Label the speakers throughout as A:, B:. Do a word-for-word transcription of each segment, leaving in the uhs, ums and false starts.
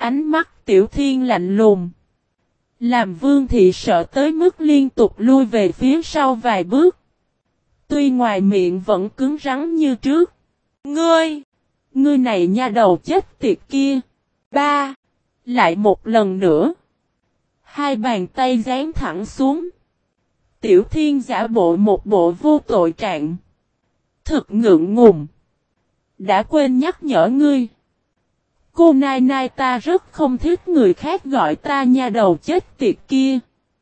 A: ánh mắt Tiểu Thiên lạnh lùng. Làm Vương Thị sợ tới mức liên tục lui về phía sau vài bước. Tuy ngoài miệng vẫn cứng rắn như trước. Ngươi! Ngươi này nha đầu chết tiệt kia! Ba! Lại một lần nữa. Hai bàn tay dán thẳng xuống. Tiểu Thiên giả bộ một bộ vô tội trạng. Thực ngượng ngùng. Đã quên nhắc nhở ngươi. Cô nai nai ta rất không thích người khác gọi ta nha đầu chết tiệt kia.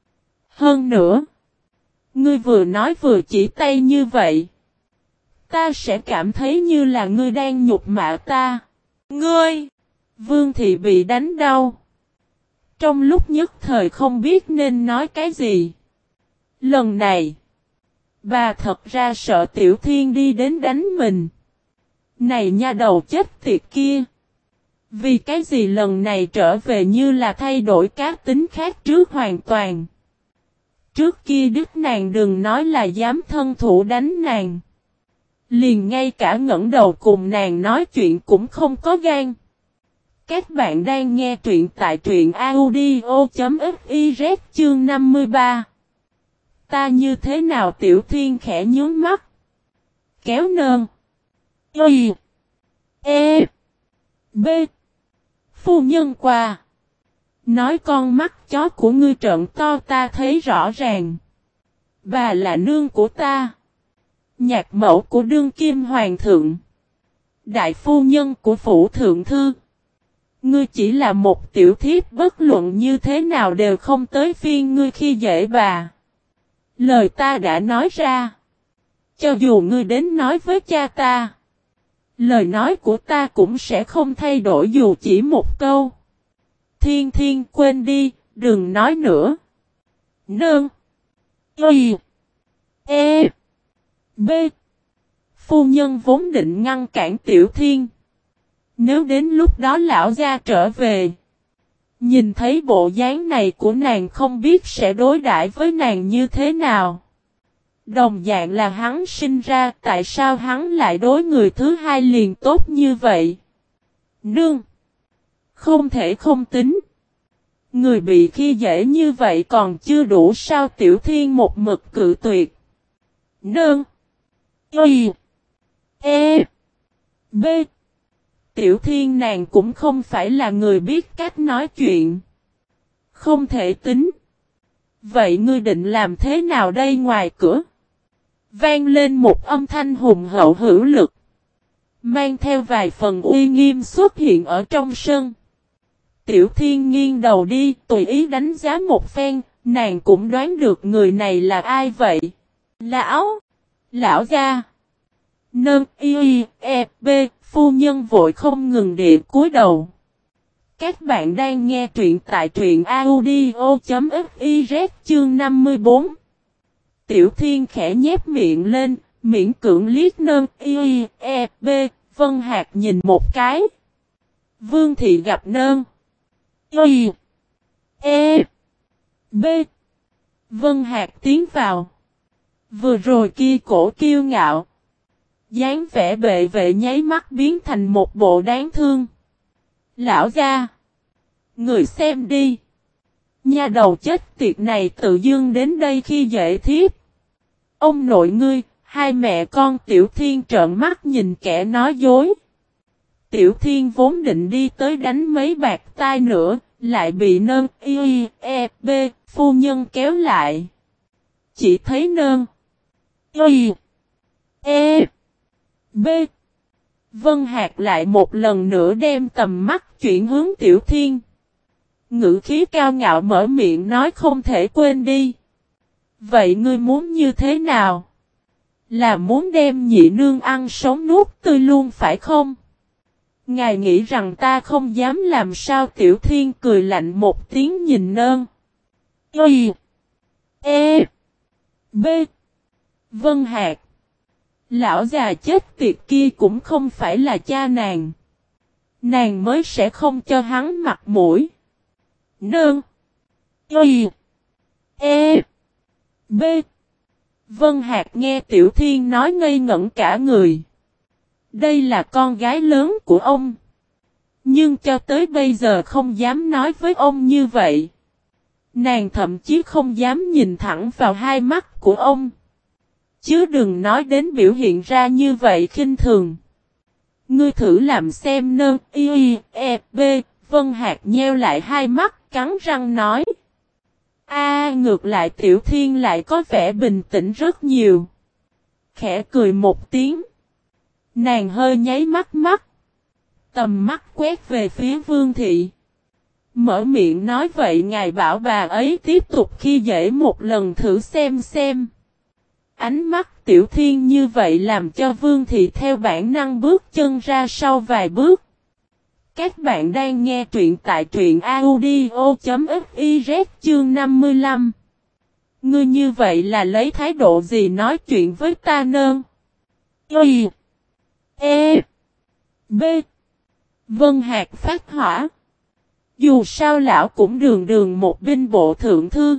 A: Hơn nữa. Ngươi vừa nói vừa chỉ tay như vậy. Ta sẽ cảm thấy như là ngươi đang nhục mạ ta. Ngươi! Vương Thị bị đánh đau. Trong lúc nhất thời không biết nên nói cái gì. Lần này. Bà thật ra sợ Tiểu Thiên đi đến đánh mình. Này nha đầu chết tiệt kia. Vì cái gì lần này trở về như là thay đổi các tính khác trước hoàn toàn. Trước kia đức nàng đừng nói là dám thân thủ đánh nàng. Liền ngay cả ngẩng đầu cùng nàng nói chuyện cũng không có gan. Các bạn đang nghe truyện tại truyện audio.fiz chương năm mươi ba. Ta như thế nào Tiểu Thiên khẽ nhướng mắt. Kéo nơn. Y. E. B. Phu nhân qua. Nói con mắt chó của ngươi trợn to ta thấy rõ ràng. Bà là nương của ta. Nhạc mẫu của đương kim hoàng thượng. Đại phu nhân của phủ thượng thư. Ngươi chỉ là một tiểu thiếp bất luận như thế nào đều không tới phiên ngươi khi dễ bà. Lời ta đã nói ra. Cho dù ngươi đến nói với cha ta. Lời nói của ta cũng sẽ không thay đổi dù chỉ một câu. Thiên Thiên quên đi, đừng nói nữa. Nương. Y. E. B. Phu nhân vốn định ngăn cản Tiểu Thiên. Nếu đến lúc đó lão gia trở về. Nhìn thấy bộ dáng này của nàng không biết sẽ đối đãi với nàng như thế nào. Đồng dạng là hắn sinh ra, tại sao hắn lại đối người thứ hai liền tốt như vậy? Nương! Không thể không tính. Người bị khi dễ như vậy còn chưa đủ sao Tiểu Thiên một mực cự tuyệt. Nương! Y! E! B! Tiểu Thiên nàng cũng không phải là người biết cách nói chuyện. Không thể tính. Vậy ngươi định làm thế nào đây ngoài cửa? Vang lên một âm thanh hùng hậu hữu lực. Mang theo vài phần uy nghiêm xuất hiện ở trong sân. Tiểu Thiên nghiêng đầu đi tùy ý đánh giá một phen. Nàng cũng đoán được người này là ai vậy? Lão! Lão gia! Nâng y e b phu nhân vội không ngừng địa cúi đầu. Các bạn đang nghe truyện tại truyện audio.fiz chương năm mươi bốn. Tiểu Thiên khẽ nhếch miệng lên, miễn cưỡng liếc nâng y e b Vân Hạc nhìn một cái. Vương Thị gặp nâng y e b Vân Hạc tiến vào. Vừa rồi kia cổ kiêu ngạo. dáng vẻ bệ vệ nháy mắt biến thành một bộ đáng thương. Lão gia! Người xem đi! Nha đầu chết tiệt này tự dưng đến đây khi dễ thiếp. Ông nội ngươi, hai mẹ con Tiểu Thiên trợn mắt nhìn kẻ nói dối. Tiểu Thiên vốn định đi tới đánh mấy bạc tai nữa, lại bị nơn y e b phu nhân kéo lại. Chỉ thấy nơn y e b Vân Hạc lại một lần nữa đem tầm mắt chuyển hướng Tiểu Thiên. Ngữ khí cao ngạo mở miệng nói không thể quên đi. Vậy ngươi muốn như thế nào? Là muốn đem nhị nương ăn sống nuốt tươi luôn phải không? Ngài nghĩ rằng ta không dám làm sao? Tiểu Thiên cười lạnh một tiếng nhìn nơn y e b Vân Hạc. Lão già chết tiệt kia cũng không phải là cha nàng. Nàng mới sẽ không cho hắn mặt mũi. Nương y e b Vân Hạc nghe Tiểu Thiên nói ngây ngẩn cả người. Đây là con gái lớn của ông. Nhưng cho tới bây giờ không dám nói với ông như vậy. Nàng thậm chí không dám nhìn thẳng vào hai mắt của ông. Chứ đừng nói đến biểu hiện ra như vậy khinh thường. Ngươi thử làm xem nơ, y, e, b, Vân Hạc nheo lại hai mắt, cắn răng nói. A ngược lại Tiểu Thiên lại có vẻ bình tĩnh rất nhiều. Khẽ cười một tiếng. Nàng hơi nháy mắt mắt. Tầm mắt quét về phía Vương Thị. Mở miệng nói vậy ngài bảo bà ấy tiếp tục khi dễ một lần thử xem xem. Ánh mắt Tiểu Thiên như vậy làm cho Vương Thị theo bản năng bước chân ra sau vài bước. Các bạn đang nghe truyện tại truyện audio.fiz chương năm mươi lăm. Ngươi như vậy là lấy thái độ gì nói chuyện với ta nơn? Y. E. B. Vân Hạc phát hỏa. Dù sao lão cũng đường đường một binh bộ thượng thư.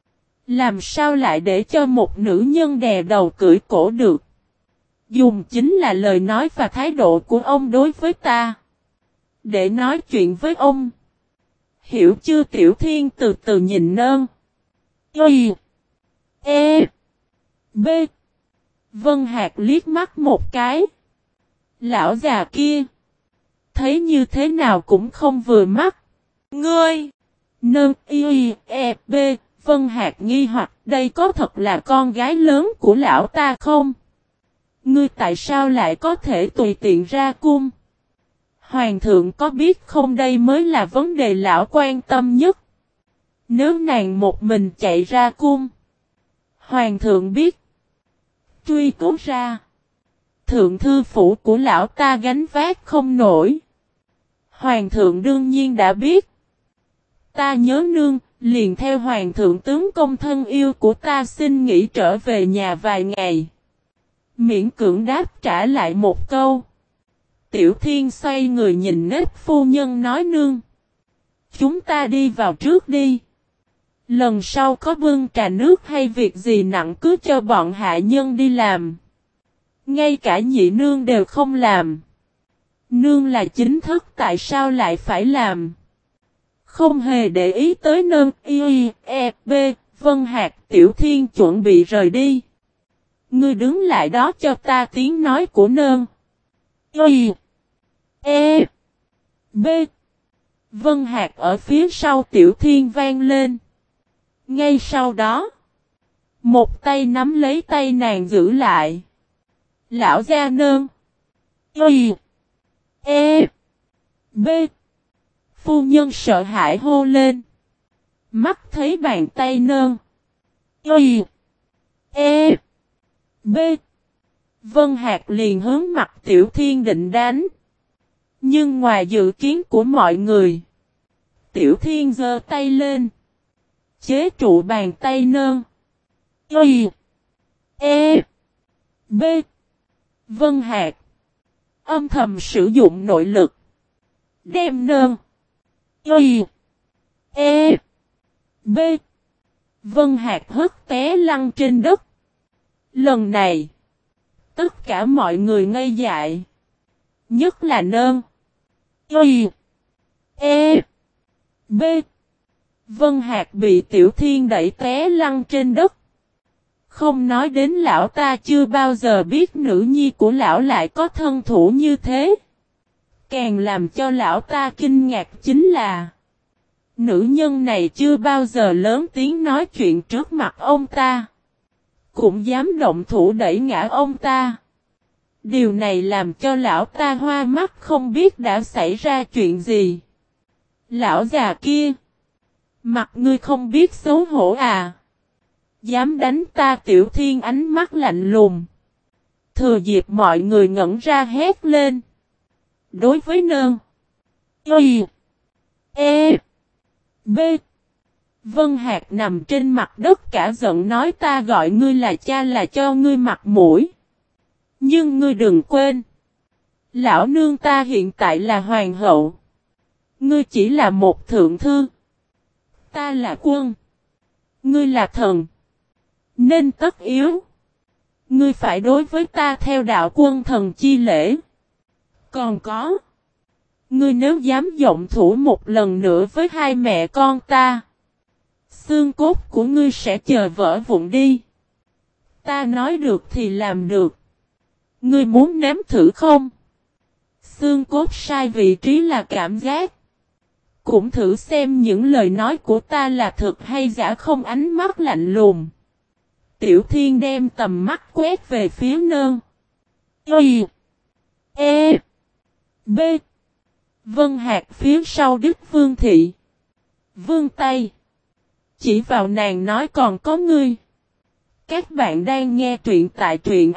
A: Làm sao lại để cho một nữ nhân đè đầu cưỡi cổ được? Dùng chính là lời nói và thái độ của ông đối với ta. Để nói chuyện với ông. Hiểu chưa Tiểu Thiên từ từ nhìn nơn. Y. E. B. Vân Hạc liếc mắt một cái. Lão già kia. Thấy như thế nào cũng không vừa mắt. Ngươi. Nơn Y. E. B. Vân Hạc nghi hoặc đây có thật là con gái lớn của lão ta không? Ngươi tại sao lại có thể tùy tiện ra cung? Hoàng thượng có biết không đây mới là vấn đề lão quan tâm nhất. Nếu nàng một mình chạy ra cung. Hoàng thượng biết. Truy cứu ra. Thượng thư phủ của lão ta gánh vác không nổi. Hoàng thượng đương nhiên đã biết. Ta nhớ nương, liền theo hoàng thượng tướng công thân yêu của ta xin nghỉ trở về nhà vài ngày. Miễn cưỡng đáp trả lại một câu. Tiểu Thiên xoay người nhìn nết phu nhân nói nương. Chúng ta đi vào trước đi. Lần sau có bưng trà nước hay việc gì nặng cứ cho bọn hạ nhân đi làm. Ngay cả nhị nương đều không làm. Nương là chính thức tại sao lại phải làm? Không hề để ý tới nơn Y, E, B, Vân Hạc Tiểu Thiên chuẩn bị rời đi. Ngươi đứng lại đó cho ta tiếng nói của nơn Y, E, B. Vân Hạc ở phía sau Tiểu Thiên vang lên. Ngay sau đó, một tay nắm lấy tay nàng giữ lại. Lão gia nơn Y, E, B. Phu nhân sợ hãi hô lên. Mắt thấy bàn tay nơn Y, E, B. Vân Hạc liền hướng mặt Tiểu Thiên định đánh. Nhưng ngoài dự kiến của mọi người. Tiểu Thiên giơ tay lên. Chế trụ bàn tay nơn Y, E, B. Vân Hạc. Âm thầm sử dụng nội lực. Đem nơn Y, E, B. Vân Hạc hất té lăn trên đất. Lần này. Tất cả mọi người ngây dại. Nhất là nơn Y, E, B. Vân Hạc bị Tiểu Thiên đẩy té lăn trên đất. Không nói đến lão ta chưa bao giờ biết nữ nhi của lão lại có thân thủ như thế. Càng làm cho lão ta kinh ngạc chính là nữ nhân này chưa bao giờ lớn tiếng nói chuyện trước mặt ông ta. Cũng dám động thủ đẩy ngã ông ta. Điều này làm cho lão ta hoa mắt không biết đã xảy ra chuyện gì. Lão già kia. Mặt ngươi không biết xấu hổ à. Dám đánh ta Tiểu Thiên ánh mắt lạnh lùng. Thừa dịp mọi người ngẩn ra hét lên. Đối với nơn Y, E, B. Vân Hạc nằm trên mặt đất cả giận nói ta gọi ngươi là cha là cho ngươi mặt mũi. Nhưng ngươi đừng quên. Lão nương ta hiện tại là hoàng hậu. Ngươi chỉ là một thượng thư. Ta là quân. Ngươi là thần. Nên tất yếu. Ngươi phải đối với ta theo đạo quân thần chi lễ. Còn có. Ngươi nếu dám động thủ một lần nữa với hai mẹ con ta, xương cốt của ngươi sẽ chờ vỡ vụn đi. Ta nói được thì làm được. Ngươi muốn nếm thử không? Xương cốt sai vị trí là cảm giác. Cũng thử xem những lời nói của ta là thật hay giả không. Ánh mắt lạnh lùng. Tiểu Thiên đem tầm mắt quét về phía Nơn. Y. E. B. Vân Hạc phía sau Đức Vương Thị. Vương Tây. Chỉ vào nàng nói còn có ngươi. Các bạn đang nghe truyện tại truyện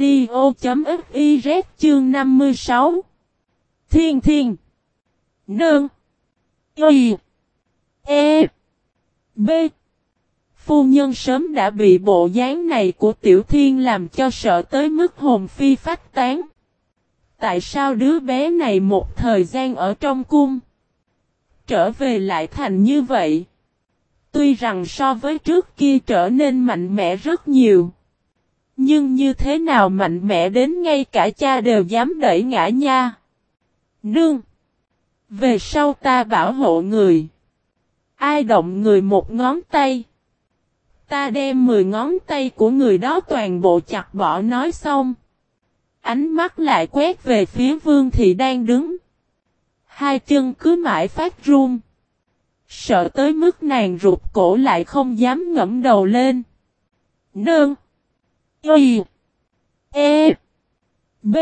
A: audio.fiz chương năm mươi sáu. Thiên Thiên. Nơn. Y. E. B. Phu nhân sớm đã bị bộ dáng này của Tiểu Thiên làm cho sợ tới mức hồn phi phách tán. Tại sao đứa bé này một thời gian ở trong cung, trở về lại thành như vậy? Tuy rằng so với trước kia trở nên mạnh mẽ rất nhiều, nhưng như thế nào mạnh mẽ đến ngay cả cha đều dám đẩy ngã nha. Nương! Về sau ta bảo hộ người. Ai động người một ngón tay, ta đem mười ngón tay của người đó toàn bộ chặt bỏ. Nói xong, ánh mắt lại quét về phía Vương Thị đang đứng. Hai chân cứ mãi phát run. Sợ tới mức nàng rụt cổ lại không dám ngẫm đầu lên. Nương. Y. E. B.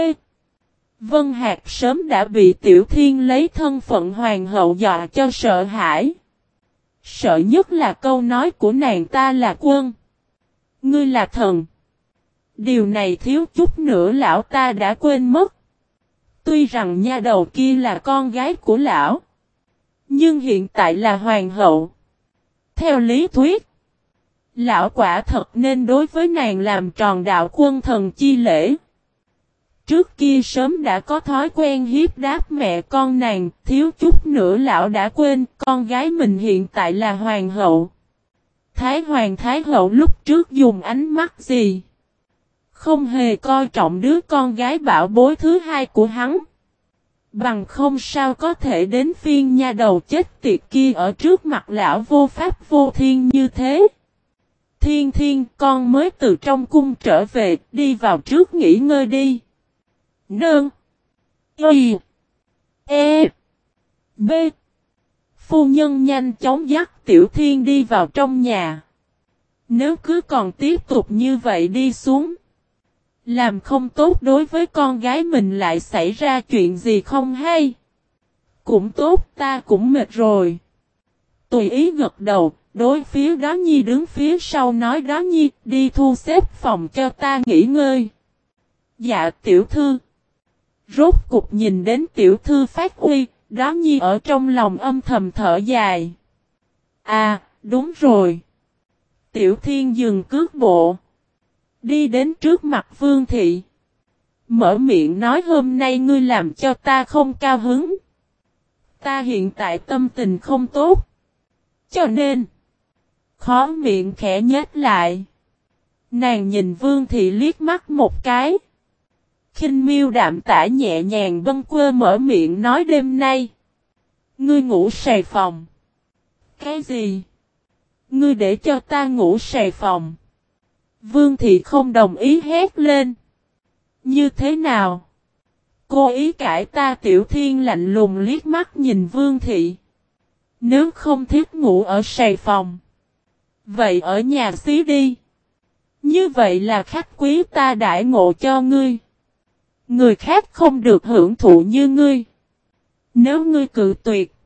A: Vân Hạc sớm đã bị Tiểu Thiên lấy thân phận hoàng hậu dọa cho sợ hãi. Sợ nhất là câu nói của nàng ta là quân. Ngươi là thần. Điều này thiếu chút nữa lão ta đã quên mất. Tuy rằng nha đầu kia là con gái của lão, nhưng hiện tại là hoàng hậu. Theo lý thuyết, lão quả thật nên đối với nàng làm tròn đạo quân thần chi lễ. Trước kia sớm đã có thói quen hiếp đáp mẹ con nàng, thiếu chút nữa lão đã quên con gái mình hiện tại là hoàng hậu. Thái hoàng thái hậu lúc trước dùng ánh mắt gì? Không hề coi trọng đứa con gái bảo bối thứ hai của hắn. Bằng không sao có thể đến phiên nha đầu chết tiệt kia ở trước mặt lão vô pháp vô thiên như thế. Thiên Thiên, con mới từ trong cung trở về, đi vào trước nghỉ ngơi đi. Nương. Y. E. B. Phu nhân nhanh chóng dắt Tiểu Thiên đi vào trong nhà. Nếu cứ còn tiếp tục như vậy đi xuống, làm không tốt đối với con gái mình lại xảy ra chuyện gì không hay. Cũng tốt, ta cũng mệt rồi. Tùy ý gật đầu, đối phía Đó Nhi đứng phía sau nói Đó Nhi đi thu xếp phòng cho ta nghỉ ngơi. Dạ tiểu thư. Rốt cục nhìn đến tiểu thư phát uy, Đó Nhi ở trong lòng âm thầm thở dài. À, đúng rồi. Tiểu Thiên dừng cước bộ, đi đến trước mặt Vương Thị. Mở miệng nói hôm nay ngươi làm cho ta không cao hứng. Ta hiện tại tâm tình không tốt, cho nên khó miệng khẽ nhếch lại. Nàng nhìn Vương Thị liếc mắt một cái. Khinh miêu đạm tả nhẹ nhàng bâng quơ mở miệng nói đêm nay ngươi ngủ sài phòng. Cái gì? Ngươi để cho ta ngủ sài phòng? Vương Thị không đồng ý hét lên. Như thế nào? Cô ý cãi ta? Tiểu Thiên lạnh lùng liếc mắt nhìn Vương Thị. Nếu không thích ngủ ở sài phòng, vậy ở nhà xí đi. Như vậy là khách quý ta đãi ngộ cho ngươi. Người khác không được hưởng thụ như ngươi. Nếu ngươi cự tuyệt,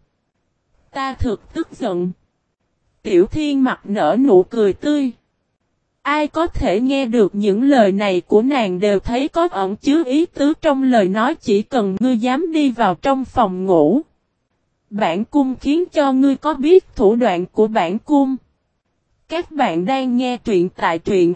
A: ta thực tức giận. Tiểu Thiên mặt nở nụ cười tươi. Ai có thể nghe được những lời này của nàng đều thấy có ẩn chứa ý tứ trong lời nói. Chỉ cần ngươi dám đi vào trong phòng ngủ, bản cung khiến cho ngươi có biết thủ đoạn của bản cung. Các bạn đang nghe truyện tại truyện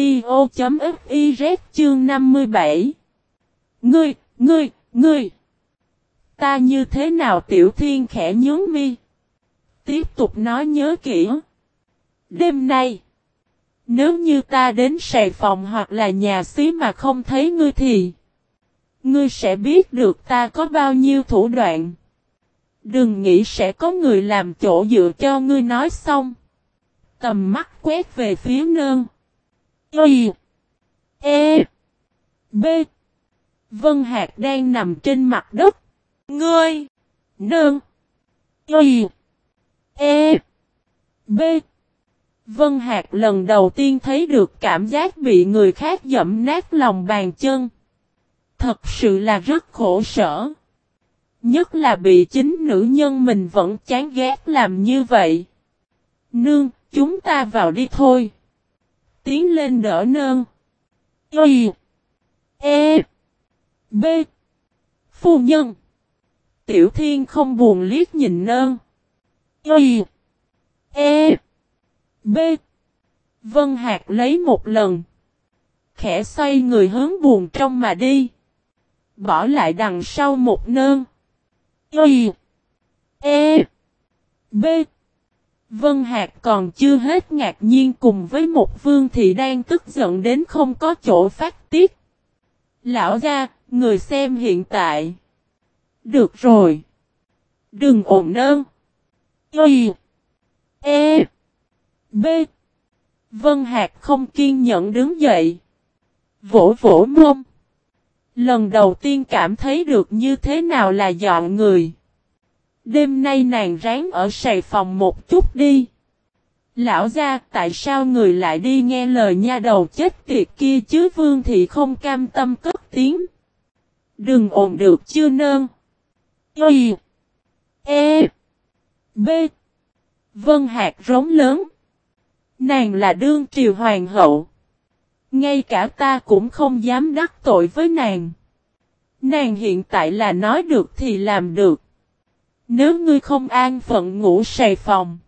A: audio.fiz chương năm mươi bảy. Ngươi, ngươi, ngươi. Ta như thế nào? Tiểu Thiên khẽ nhướng mi. Tiếp tục nói nhớ kỹ. Đêm nay, nếu như ta đến sài phòng hoặc là nhà xí mà không thấy ngươi thì Ngươi sẽ biết được ta có bao nhiêu thủ đoạn. Đừng nghĩ sẽ có người làm chỗ dựa cho ngươi nói xong. Tầm mắt quét về phía Nơn. Y. E. B. Vân Hạc đang nằm trên mặt đất. Ngươi. Nơn. Y. E. B. Vân Hạc lần đầu tiên thấy được cảm giác bị người khác dẫm nát lòng bàn chân. Thật sự là rất khổ sở. Nhất là bị chính nữ nhân mình vẫn chán ghét làm như vậy. Nương, chúng ta vào đi thôi. Tiến lên đỡ Nơn. Y. E. B. Phu nhân. Tiểu Thiên không buồn liếc nhìn Nơn. Y. E. B. Vân Hạc lấy một lần. Khẽ xoay người hướng buồn trong mà đi. Bỏ lại đằng sau một Nơn. Y. E. B. Vân Hạc còn chưa hết ngạc nhiên cùng với một Vương thị đang tức giận đến không có chỗ phát tiết. Lão gia, người xem hiện tại. Được rồi. Đừng ồn Nơn. Y. E. B. Vân Hạc không kiên nhẫn đứng dậy. Vỗ vỗ mông. Lần đầu tiên cảm thấy được như thế nào là dọn người. Đêm nay nàng ráng ở sài phòng một chút đi. Lão gia, tại sao người lại đi nghe lời nha đầu chết tiệt kia chứ? Vương thị không cam tâm cất tiếng. Đừng ồn được chưa Nơn. Y. E. B. Vân Hạc rống lớn. Nàng là đương triều hoàng hậu. Ngay cả ta cũng không dám đắc tội với nàng. Nàng hiện tại là nói được thì làm được. Nếu ngươi không an phận ngủ sài phòng,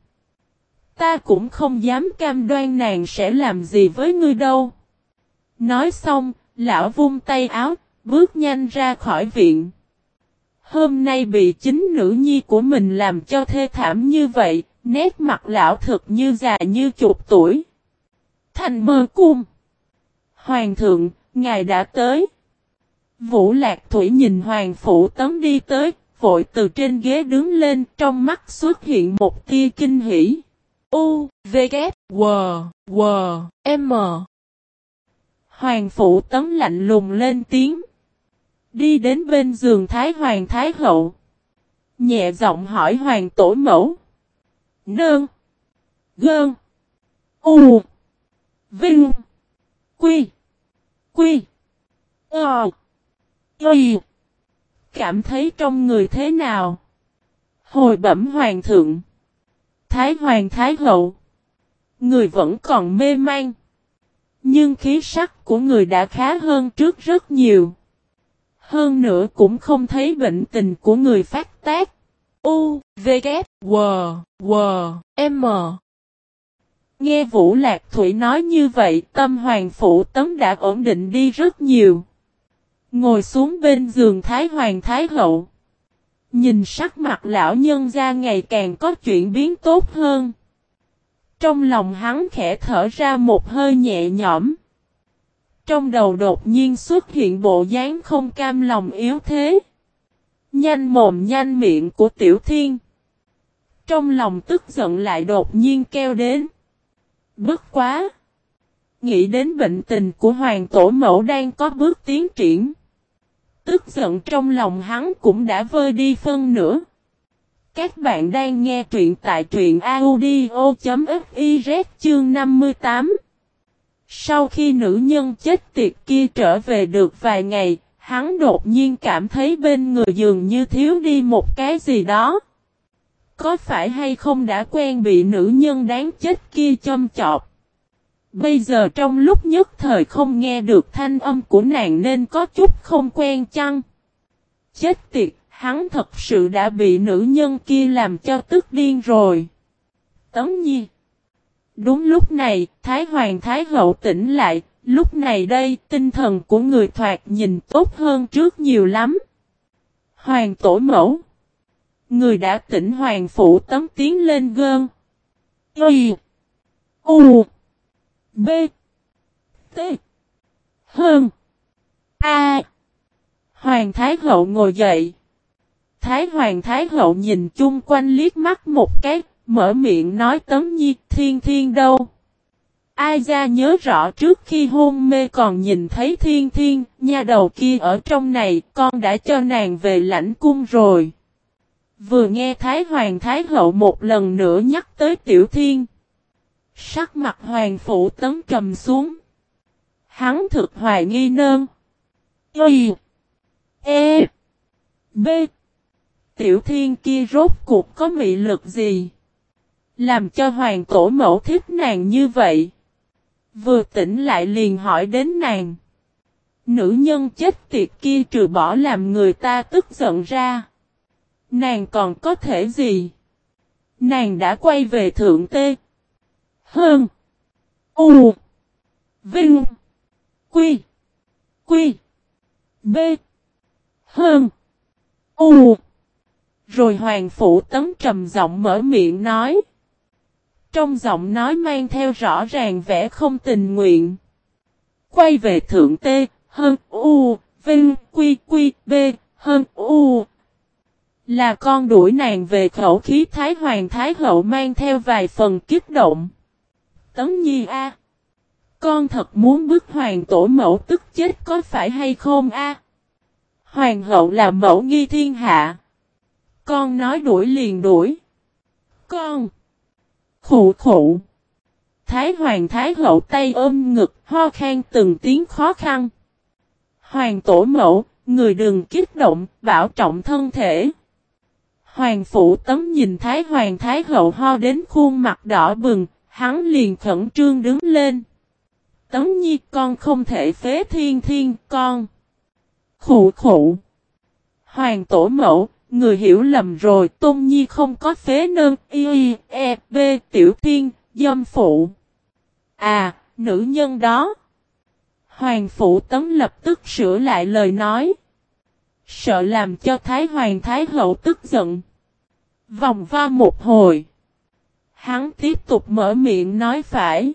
A: ta cũng không dám cam đoan nàng sẽ làm gì với ngươi đâu. Nói xong, lão vung tay áo, bước nhanh ra khỏi viện. Hôm nay bị chính nữ nhi của mình làm cho thê thảm như vậy, nét mặt lão thực như già như chục tuổi. Thành mơ cung. Hoàng thượng, ngài đã tới. Vũ Lạc Thủy nhìn Hoàng Phủ Tấn đi tới, vội từ trên ghế đứng lên, trong mắt xuất hiện một tia kinh hỉ. U, V, K, W, W, M. Hoàng Phủ Tấn lạnh lùng lên tiếng. Đi đến bên giường Thái Hoàng Thái Hậu. Nhẹ giọng hỏi Hoàng Tổ Mẫu. Nơn. Gơn. U. Vinh. Quy. Quy. Ờ. Y. Cảm thấy trong người thế nào? Hồi bẩm Hoàng thượng. Thái Hoàng Thái Hậu. Người vẫn còn mê man. Nhưng khí sắc của người đã khá hơn trước rất nhiều. Hơn nữa cũng không thấy bệnh tình của người phát tác. U, V, K, W, W, M. Nghe Vũ Lạc Thủy nói như vậy, tâm Hoàng Phủ Tấn đã ổn định đi rất nhiều. Ngồi xuống bên giường Thái Hoàng Thái Hậu. Nhìn sắc mặt lão nhân gia ngày càng có chuyển biến tốt hơn. Trong lòng hắn khẽ thở ra một hơi nhẹ nhõm. Trong đầu đột nhiên xuất hiện bộ dáng không cam lòng yếu thế. Nhanh mồm nhanh miệng của Tiểu Thiên. Trong lòng tức giận lại đột nhiên kêu đến. Bất quá! Nghĩ đến bệnh tình của Hoàng Tổ Mẫu đang có bước tiến triển. Tức giận trong lòng hắn cũng đã vơi đi phân nửa. Các bạn đang nghe truyện tại truyện audio chấm fiz chương năm mươi tám. Sau khi nữ nhân chết tiệt kia trở về được vài ngày, hắn đột nhiên cảm thấy bên người dường như thiếu đi một cái gì đó. Có phải hay không đã quen bị nữ nhân đáng chết kia châm chọc? Bây giờ trong lúc nhất thời không nghe được thanh âm của nàng nên có chút không quen chăng? Chết tiệt, hắn thật sự đã bị nữ nhân kia làm cho tức điên rồi. Tấn Nhi. Đúng lúc này, Thái Hoàng Thái Hậu tỉnh lại, lúc này đây, tinh thần của người thoạt nhìn tốt hơn trước nhiều lắm. Hoàng Tổ Mẫu. Người đã tỉnh Hoàng Phủ Tấn tiến lên gơn. Y. U. B. T. Hơn. A. Hoàng Thái Hậu ngồi dậy. Thái Hoàng Thái Hậu nhìn chung quanh liếc mắt một cái, mở miệng nói Tấn Nhi, Thiên Thiên đâu? Ai ra nhớ rõ trước khi hôn mê còn nhìn thấy Thiên Thiên, nha đầu kia ở trong này, con đã cho nàng về lãnh cung rồi. Vừa nghe Thái Hoàng Thái Hậu một lần nữa nhắc tới Tiểu Thiên. Sắc mặt Hoàng Phủ Tấn trầm xuống. Hắn thực hoài nghi nơn. Y. E. B. Tiểu Thiên kia rốt cuộc có mị lực gì? Làm cho Hoàng Tổ Mẫu thích nàng như vậy. Vừa tỉnh lại liền hỏi đến nàng. Nữ nhân chết tiệt kia trừ bỏ làm người ta tức giận ra. Nàng còn có thể gì? Nàng đã quay về Thượng Tê. Hơn. U. Vinh. Quy. Quy. B. Hơn. U. Rồi Hoàng Phủ Tấn trầm giọng mở miệng nói. Trong giọng nói mang theo rõ ràng vẻ không tình nguyện. Quay về Thượng Tê. Hơn. U. Vinh. Quy. Quy. B. Hơn. U. Là con đuổi nàng về. Khẩu khí Thái Hoàng Thái Hậu mang theo vài phần kích động. Tấn Nhi a, à, con thật muốn bức Hoàng Tổ Mẫu tức chết có phải hay không a? À? Hoàng hậu là mẫu nghi thiên hạ. Con nói đuổi liền đuổi. Con. Khụ khụ. Thái Hoàng Thái Hậu tay ôm ngực ho khan từng tiếng khó khăn. Hoàng Tổ Mẫu, người đừng kích động, bảo trọng thân thể. Hoàng Phủ Tấn nhìn Thái Hoàng Thái Hậu ho đến khuôn mặt đỏ bừng, hắn liền khẩn trương đứng lên. Tấn Nhi con không thể phế Thiên Thiên con. Khụ khụ. Hoàng Tổ Mẫu, người hiểu lầm rồi, Tôn Nhi không có phế nơn, y, e, b, Tiểu Thiên, dâm phụ. À, nữ nhân đó. Hoàng Phủ Tấn lập tức sửa lại lời nói. Sợ làm cho Thái Hoàng Thái Hậu tức giận. Vòng vo một hồi. Hắn tiếp tục mở miệng nói phải.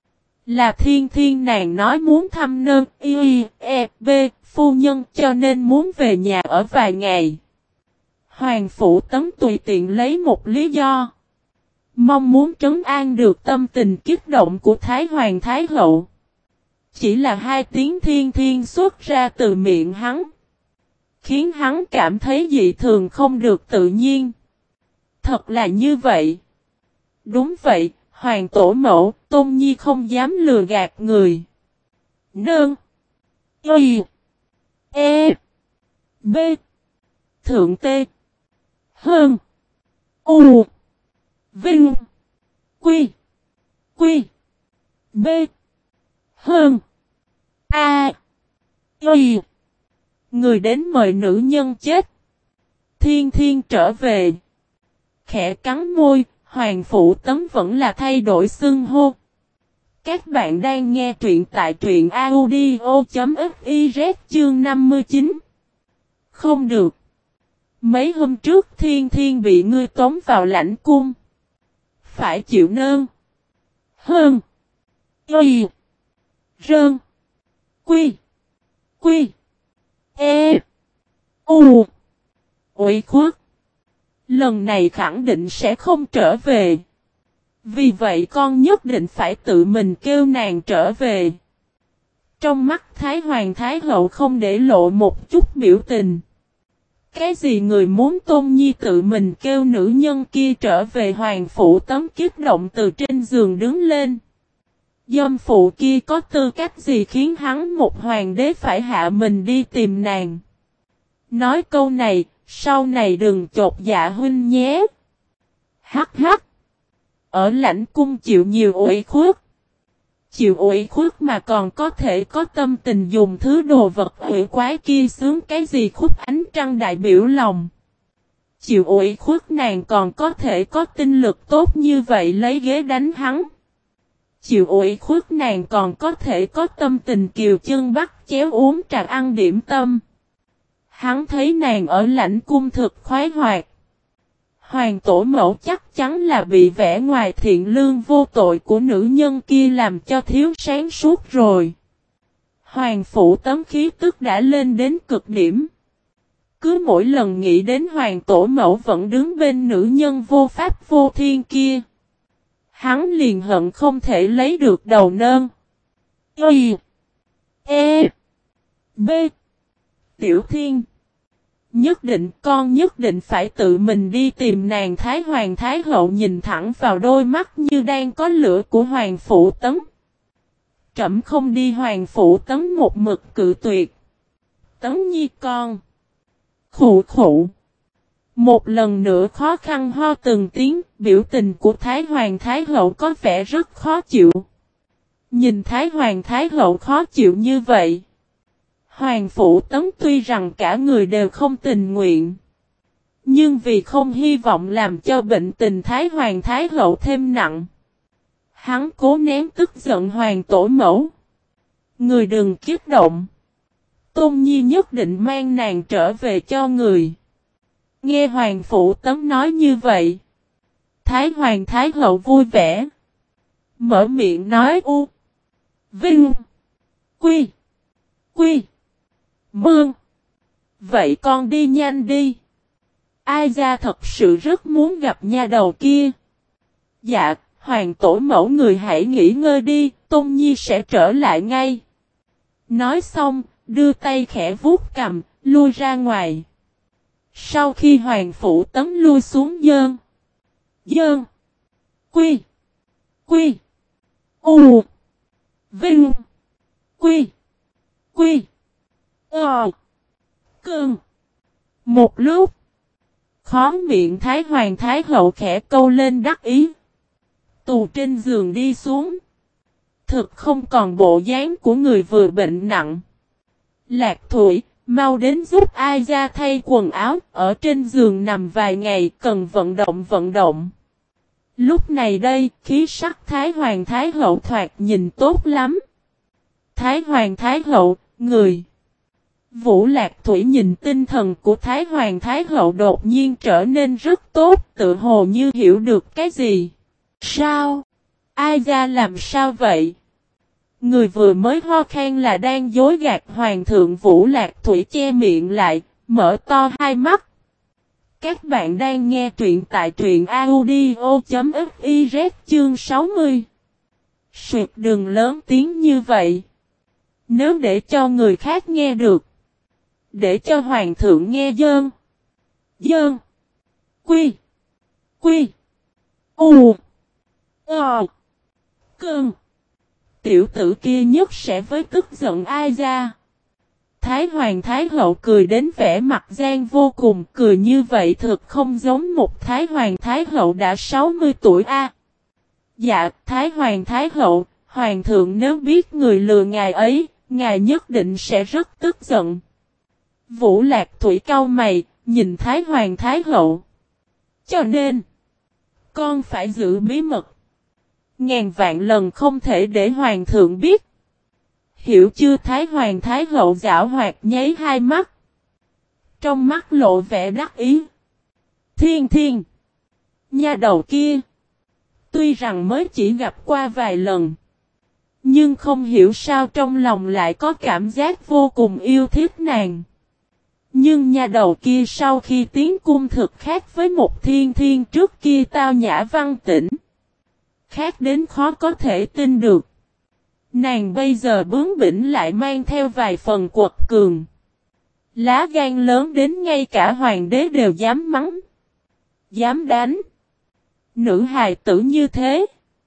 A: Là Thiên Thiên nàng nói muốn thăm nơn, y, e, b, phu nhân cho nên muốn về nhà ở vài ngày. Hoàng Phủ Tấn tùy tiện lấy một lý do. Mong muốn trấn an được tâm tình kích động của Thái Hoàng Thái Hậu. Chỉ là hai tiếng Thiên Thiên xuất ra từ miệng hắn. Khiến hắn cảm thấy dị thường không được tự nhiên. Thật là như vậy. Đúng vậy, Hoàng Tổ Mẫu, Tôn Nhi không dám lừa gạt người. Nương. Y. E. B. Thượng Tê. Hơn. U. Vinh. Quy. Quy. B. Hơn. A. Y. Người đến mời nữ nhân chết. Thiên Thiên trở về. Khẽ cắn môi, Hoàng Phủ Tấn vẫn là thay đổi xưng hô. Các bạn đang nghe truyện tại truyện audio.fiz chương năm mươi chín. Không được. Mấy hôm trước Thiên Thiên bị ngươi tống vào lãnh cung. Phải chịu nơn. Hơn. Y. Rơn. Quy. Quy. E. U. Ủy khuất. Lần này khẳng định sẽ không trở về. Vì vậy con nhất định phải tự mình kêu nàng trở về. Trong mắt Thái Hoàng Thái Hậu không để lộ một chút biểu tình. Cái gì người muốn Tôn Nhi tự mình kêu nữ nhân kia trở về? Hoàng Phủ Tấn kích động từ trên giường đứng lên. Dâm phụ kia có tư cách gì khiến hắn một hoàng đế phải hạ mình đi tìm nàng? Nói câu này, sau này đừng chột dạ huynh nhé. Hắc hắc. Ở lãnh cung chịu nhiều ủy khuất. Chịu ủy khuất mà còn có thể có tâm tình dùng thứ đồ vật ủy quái kia sướng cái gì? Khúc ánh trăng đại biểu lòng. Chịu ủy khuất nàng còn có thể có tinh lực tốt như vậy lấy ghế đánh hắn. Chịu ủy khuất nàng còn có thể có tâm tình kiều chân bắt chéo uống trà ăn điểm tâm. Hắn thấy nàng ở lãnh cung thực khoái hoạt. Hoàng Tổ Mẫu chắc chắn là bị vẻ ngoài thiện lương vô tội của nữ nhân kia làm cho thiếu sáng suốt rồi. Hoàng Phủ Tấn khí tức đã lên đến cực điểm. Cứ mỗi lần nghĩ đến Hoàng Tổ Mẫu vẫn đứng bên nữ nhân vô pháp vô thiên kia, hắn liền hận không thể lấy được đầu nơn. Y E B Tiểu Thiên, nhất định con nhất định phải tự mình đi tìm nàng. Thái Hoàng Thái Hậu nhìn thẳng vào đôi mắt như đang có lửa của Hoàng Phủ Tấn. Trẫm không đi. Hoàng Phủ Tấn một mực cự tuyệt. Tấn Nhi con. Khụ khụ. Một lần nữa khó khăn ho từng tiếng, biểu tình của Thái Hoàng Thái Hậu có vẻ rất khó chịu. Nhìn Thái Hoàng Thái Hậu khó chịu như vậy, Hoàng Phủ Tấn tuy rằng cả người đều không tình nguyện, nhưng vì không hy vọng làm cho bệnh tình Thái Hoàng Thái Hậu thêm nặng, hắn cố nén tức giận. Hoàng Tổ Mẫu, người đừng kích động. Tôn Nhi nhất định mang nàng trở về cho người. Nghe Hoàng Phủ Tấn nói như vậy, Thái Hoàng Thái Hậu vui vẻ, mở miệng nói: U Vinh Quy Quy Mương. Vậy con đi nhanh đi. Ai ra thật sự rất muốn gặp nha đầu kia. Dạ, Hoàng Tổ Mẫu người hãy nghỉ ngơi đi, Tôn Nhi sẽ trở lại ngay. Nói xong, đưa tay khẽ vuốt cầm, lui ra ngoài. Sau khi Hoàng Phủ Tấn lui xuống dơn, dơn, quy, quy, u, vinh, quy, quy, ờ, cơn. Một lúc, khó miệng Thái Hoàng Thái Hậu khẽ câu lên đắc ý. Tù trên giường đi xuống. Thực không còn bộ dáng của người vừa bệnh nặng. Lạc Thụy, mau đến giúp ai ra thay quần áo, ở trên giường nằm vài ngày, cần vận động vận động. Lúc này đây, khí sắc Thái Hoàng Thái Hậu thoạt nhìn tốt lắm. Thái Hoàng Thái Hậu, người. Vũ Lạc Thủy nhìn tinh thần của Thái Hoàng Thái Hậu đột nhiên trở nên rất tốt, tự hồ như hiểu được cái gì. Sao? Ai ra làm sao vậy? Người vừa mới ho khan là đang dối gạt Hoàng thượng. Vũ Lạc Thủy che miệng lại, mở to hai mắt. Các bạn đang nghe truyện tại truyện audio.fiz chương sáu mươi. Suyệt đừng lớn tiếng như vậy. Nếu để cho người khác nghe được, để cho Hoàng thượng nghe dơn, dơn, quy, quy, u, ờ, cơn. Tiểu tử kia nhất sẽ với tức giận ai ra. Thái Hoàng Thái Hậu cười đến vẻ mặt gian vô cùng, cười như vậy thực không giống một Thái Hoàng Thái Hậu đã sáu mươi tuổi a. À, dạ, Thái Hoàng Thái Hậu, Hoàng thượng nếu biết người lừa ngài ấy, ngài nhất định sẽ rất tức giận. Vũ Lạc Thủy cau mày, nhìn Thái Hoàng Thái Hậu. Cho nên, con phải giữ bí mật. Ngàn vạn lần không thể để Hoàng thượng biết. Hiểu chưa? Thái Hoàng Thái Hậu giảo hoạt nháy hai mắt. Trong mắt lộ vẻ đắc ý. Thiên Thiên, nha đầu kia, tuy rằng mới chỉ gặp qua vài lần, nhưng không hiểu sao trong lòng lại có cảm giác vô cùng yêu thích nàng. Nhưng nha đầu kia sau khi tiến cung thực khác với một Thiên Thiên trước kia tao nhã văn tĩnh. Khác đến khó có thể tin được. Nàng bây giờ bướng bỉnh lại mang theo vài phần quật cường. Lá gan lớn đến ngay cả hoàng đế đều dám mắng, dám đánh. Nữ hài tử như thế,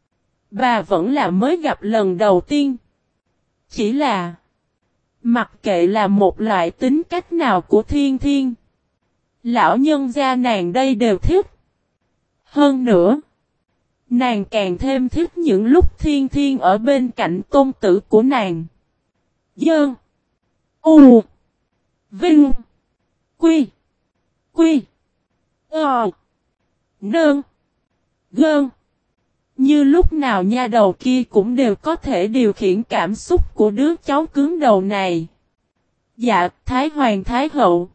A: bà vẫn là mới gặp lần đầu tiên. Chỉ là, mặc kệ là một loại tính cách nào của Thiên Thiên, lão nhân gia nàng đây đều thích. Hơn nữa, nàng càng thêm thích những lúc Thiên Thiên ở bên cạnh tôn tử của nàng. Dơn, U, Vinh, Quy, Quy, Ờ, Nơn, Gơn. Như lúc nào nha đầu kia cũng đều có thể điều khiển cảm xúc của đứa cháu cứng đầu này. Dạ, Thái Hoàng Thái Hậu.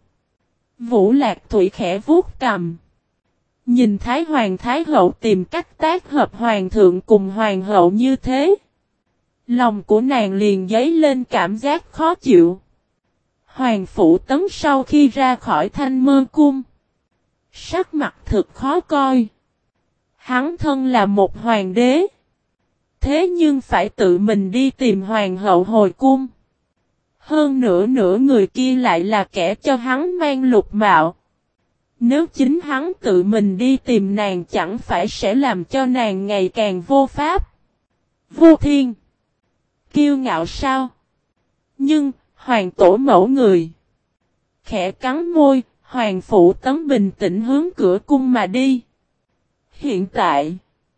A: Vũ Lạc Thủy khẽ vuốt cầm. Nhìn Thái Hoàng Thái Hậu tìm cách tác hợp Hoàng thượng cùng Hoàng hậu như thế, Lòng của nàng liền dấy lên cảm giác khó chịu. Hoàng Phủ Tấn sau khi ra khỏi Thanh Mơ Cung, sắc mặt thực khó coi. Hắn thân là một hoàng đế, thế nhưng phải tự mình đi tìm hoàng hậu hồi cung. Hơn nữa nửa người kia lại là kẻ cho hắn mang lục mạo. Nếu chính hắn tự mình đi tìm nàng chẳng phải sẽ làm cho nàng ngày càng vô pháp, vô thiên, kiêu ngạo sao? Nhưng, hoàng tổ mẫu người. Khẽ cắn môi, Hoàng Phủ Tấn bình tĩnh hướng cửa cung mà đi. Hiện tại,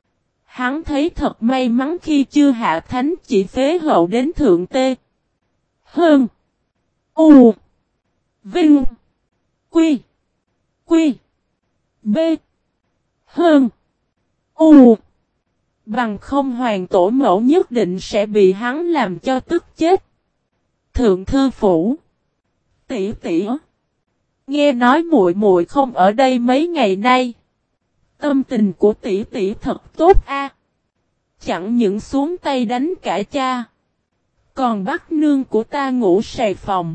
A: hắn thấy thật may mắn khi chưa hạ thánh chỉ phế hậu đến thượng tê. Hơn. U. Vinh. Quy. Quy. B. Hơn. U. Bằng không hoàng tổ mẫu nhất định sẽ bị hắn làm cho tức chết. Thượng thư phủ. Tỷ tỷ. Nghe nói muội muội không ở đây mấy ngày nay. Tâm tình của tỷ tỷ thật tốt a. Chẳng những xuống tay đánh cả cha, còn bắt nương của ta ngủ sài phòng.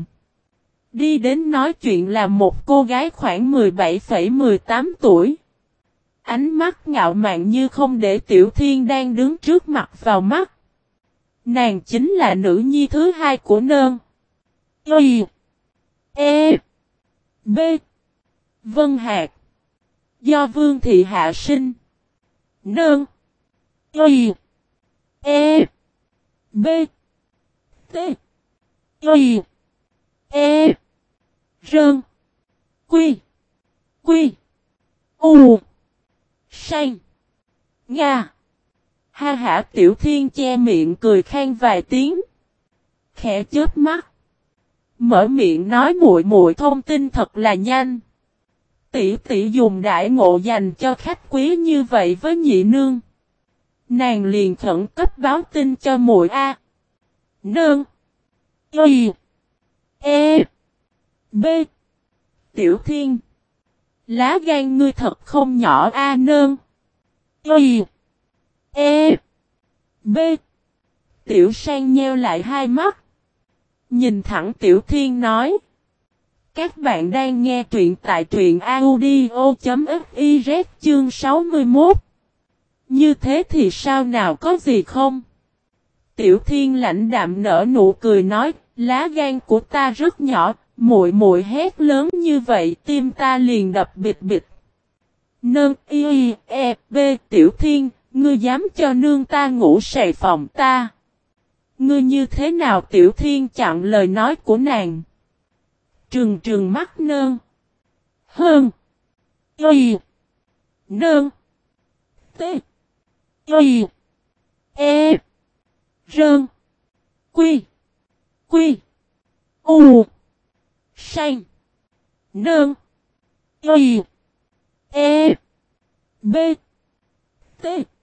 A: Đi đến nói chuyện là một cô gái khoảng mười bảy phẩy mười tám tuổi. Ánh mắt ngạo mạn như không để Tiểu Thiên đang đứng trước mặt vào mắt. Nàng chính là nữ nhi thứ hai của Nơn. Y. E. B. Vân Hạc. Do Vương Thị hạ sinh. Nơn. Y. E. B. T. Y. E. Rơn. Quy. Quy. U. Sang. Nga. Ha hả Tiểu Thiên che miệng cười khan vài tiếng. Khẽ chớp mắt. Mở miệng nói muội muội thông tin thật là nhanh. Tỷ tỷ dùng đãi ngộ dành cho khách quý như vậy với nhị nương. Nàng liền khẩn cấp báo tin cho muội A. Nương. Y. E. B. Tiểu Thiên. Lá gan ngươi thật không nhỏ A Nương. Y. E. B. Tiểu Sang nheo lại hai mắt. Nhìn thẳng Tiểu Thiên nói. Các bạn đang nghe truyện tại truyện audio.fiz chương sáu mươi mốt. Như thế thì sao nào có gì không? Tiểu Thiên lãnh đạm nở nụ cười nói, lá gan của ta rất nhỏ, muội muội hét lớn như vậy tim ta liền đập bịch bịch. Nương y e b Tiểu Thiên, ngươi dám cho nương ta ngủ sài phòng ta? Ngươi như thế nào? Tiểu Thiên chặn lời nói của nàng. Trừng trừng mắt Nơn. Hơn. Y. Nơn. T. Y. E. Rơn. Quy. Quy. U. Sang. Nơn. Y. E. B. T.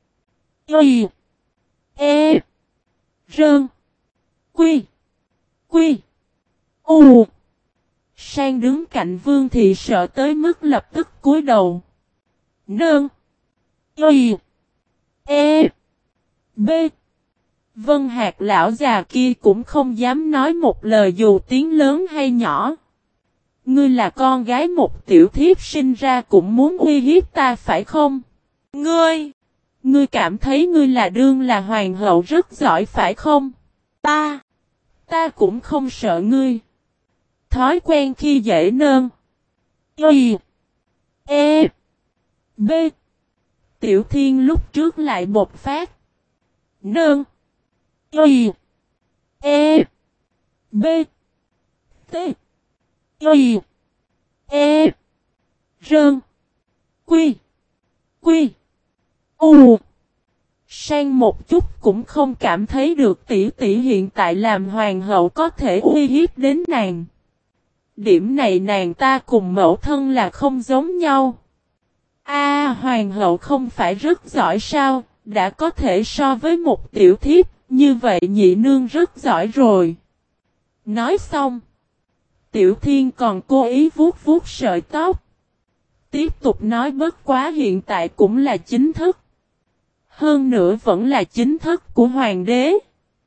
A: Y. E. Rơn. Quy. Quy. U. Sang đứng cạnh Vương Thị sợ tới mức lập tức cúi đầu. Nơn. Y. E. B. Vân Hạc lão già kia cũng không dám nói một lời dù tiếng lớn hay nhỏ. Ngươi là con gái một tiểu thiếp sinh ra cũng muốn uy hiếp ta phải không? Ngươi! Ngươi cảm thấy ngươi là đương là hoàng hậu rất giỏi phải không? Ta! Ta cũng không sợ ngươi. Thói quen khi dễ Nơn. Y. E. B. Tiểu Thiên lúc trước lại bột phát. Nơn. Y. E. B. T. Y. E. Rơn. Quy. Quy. U. Sang một chút cũng không cảm thấy được tỷ tỷ hiện tại làm hoàng hậu có thể uy hiếp đến nàng. Điểm này nàng ta cùng mẫu thân là không giống nhau. A, hoàng hậu không phải rất giỏi sao, đã có thể so với một tiểu thiếp, như vậy nhị nương rất giỏi rồi. Nói xong, Tiểu Thiên còn cố ý vuốt vuốt sợi tóc. Tiếp tục nói bất quá hiện tại cũng là chính thức. Hơn nữa vẫn là chính thức của hoàng đế.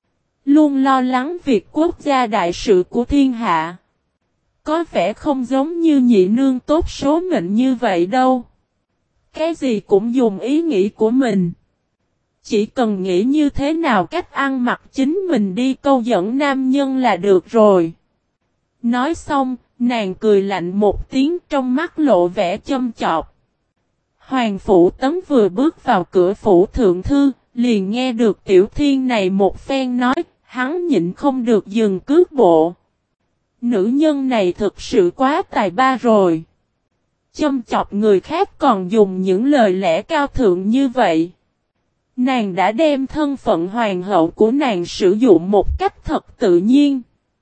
A: Luôn lo lắng việc quốc gia đại sự của thiên hạ. Có vẻ không giống như nhị nương tốt số mệnh như vậy đâu. Cái gì cũng dùng ý nghĩ của mình. Chỉ cần nghĩ như thế nào cách ăn mặc chính mình đi câu dẫn nam nhân là được rồi. Nói xong, nàng cười lạnh một tiếng trong mắt lộ vẻ châm chọc. Hoàng Phủ Tấn vừa bước vào cửa phủ thượng thư, liền nghe được Tiểu Thiên này một phen nói, hắn nhịn không được dừng cước bộ. Nữ nhân này thực sự quá tài ba rồi. Châm chọc người khác còn dùng những lời lẽ cao thượng như vậy. Nàng đã đem thân phận hoàng hậu của nàng sử dụng một cách thật tự nhiên.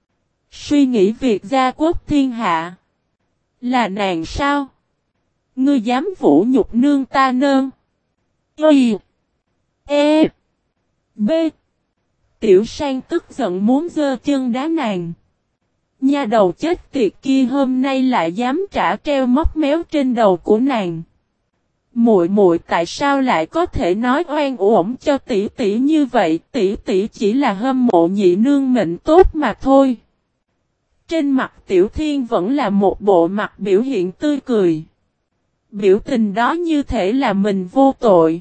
A: Suy nghĩ việc gia quốc thiên hạ. Là nàng sao? Ngươi dám vũ nhục nương ta nơn? Y. E. B. Tiểu Sang tức giận muốn giơ chân đá nàng. Nha đầu chết tiệt kia hôm nay lại dám trả treo móc méo trên đầu của nàng. Muội muội tại sao lại có thể nói oan uổng cho tỷ tỷ như vậy? Tỷ tỷ chỉ là hâm mộ nhị nương mệnh tốt mà thôi. Trên mặt Tiểu Thiên vẫn là một bộ mặt biểu hiện tươi cười. Biểu tình đó như thể là mình vô tội.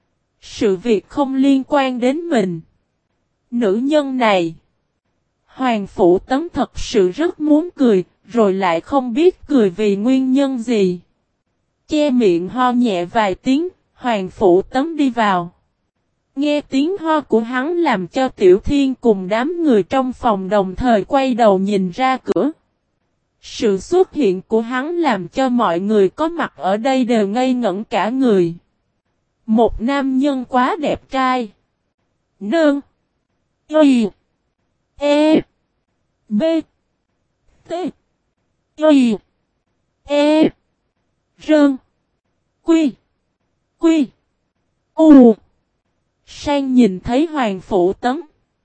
A: Sự việc không liên quan đến mình. Nữ nhân này. Hoàng Phủ Tấn thật sự rất muốn cười, rồi lại không biết cười vì nguyên nhân gì. Che miệng ho nhẹ vài tiếng, Hoàng Phủ Tấn đi vào. Nghe tiếng ho của hắn làm cho Tiểu Thiên cùng đám người trong phòng đồng thời quay đầu nhìn ra cửa. Sự xuất hiện của hắn làm cho mọi người có mặt ở đây đều ngây ngẩn cả người. Một nam nhân quá đẹp trai. Nương. Y. E. B. T. Y. E. Rơn. Quy. Quy. U. Sang nhìn thấy Hoàng Phủ Tấn.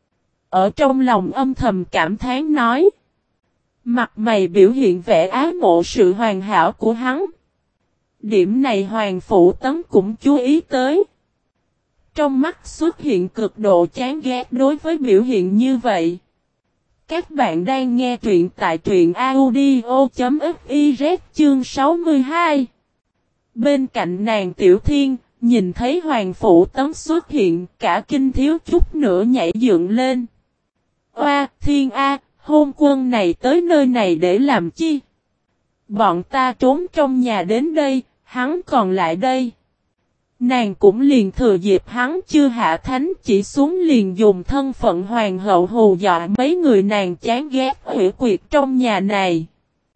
A: Ở trong lòng âm thầm cảm thán nói. Mặt mày biểu hiện vẻ ái mộ sự hoàn hảo của hắn. Điểm này Hoàng Phủ Tấn cũng chú ý tới. Trong mắt xuất hiện cực độ chán ghét đối với biểu hiện như vậy. Các bạn đang nghe truyện tại truyện audio.fiz chương sáu mươi hai. Bên cạnh nàng Tiểu Thiên, nhìn thấy Hoàng Phủ Tấn xuất hiện, cả kinh thiếu chút nữa nhảy dựng lên. Oa, Thiên A, hôn quân này tới nơi này để làm chi? Bọn ta trốn trong nhà đến đây, hắn còn lại đây. Nàng cũng liền thừa dịp hắn chưa hạ thánh chỉ xuống liền dùng thân phận hoàng hậu hù dọa mấy người nàng chán ghét hủy quyệt trong nhà này.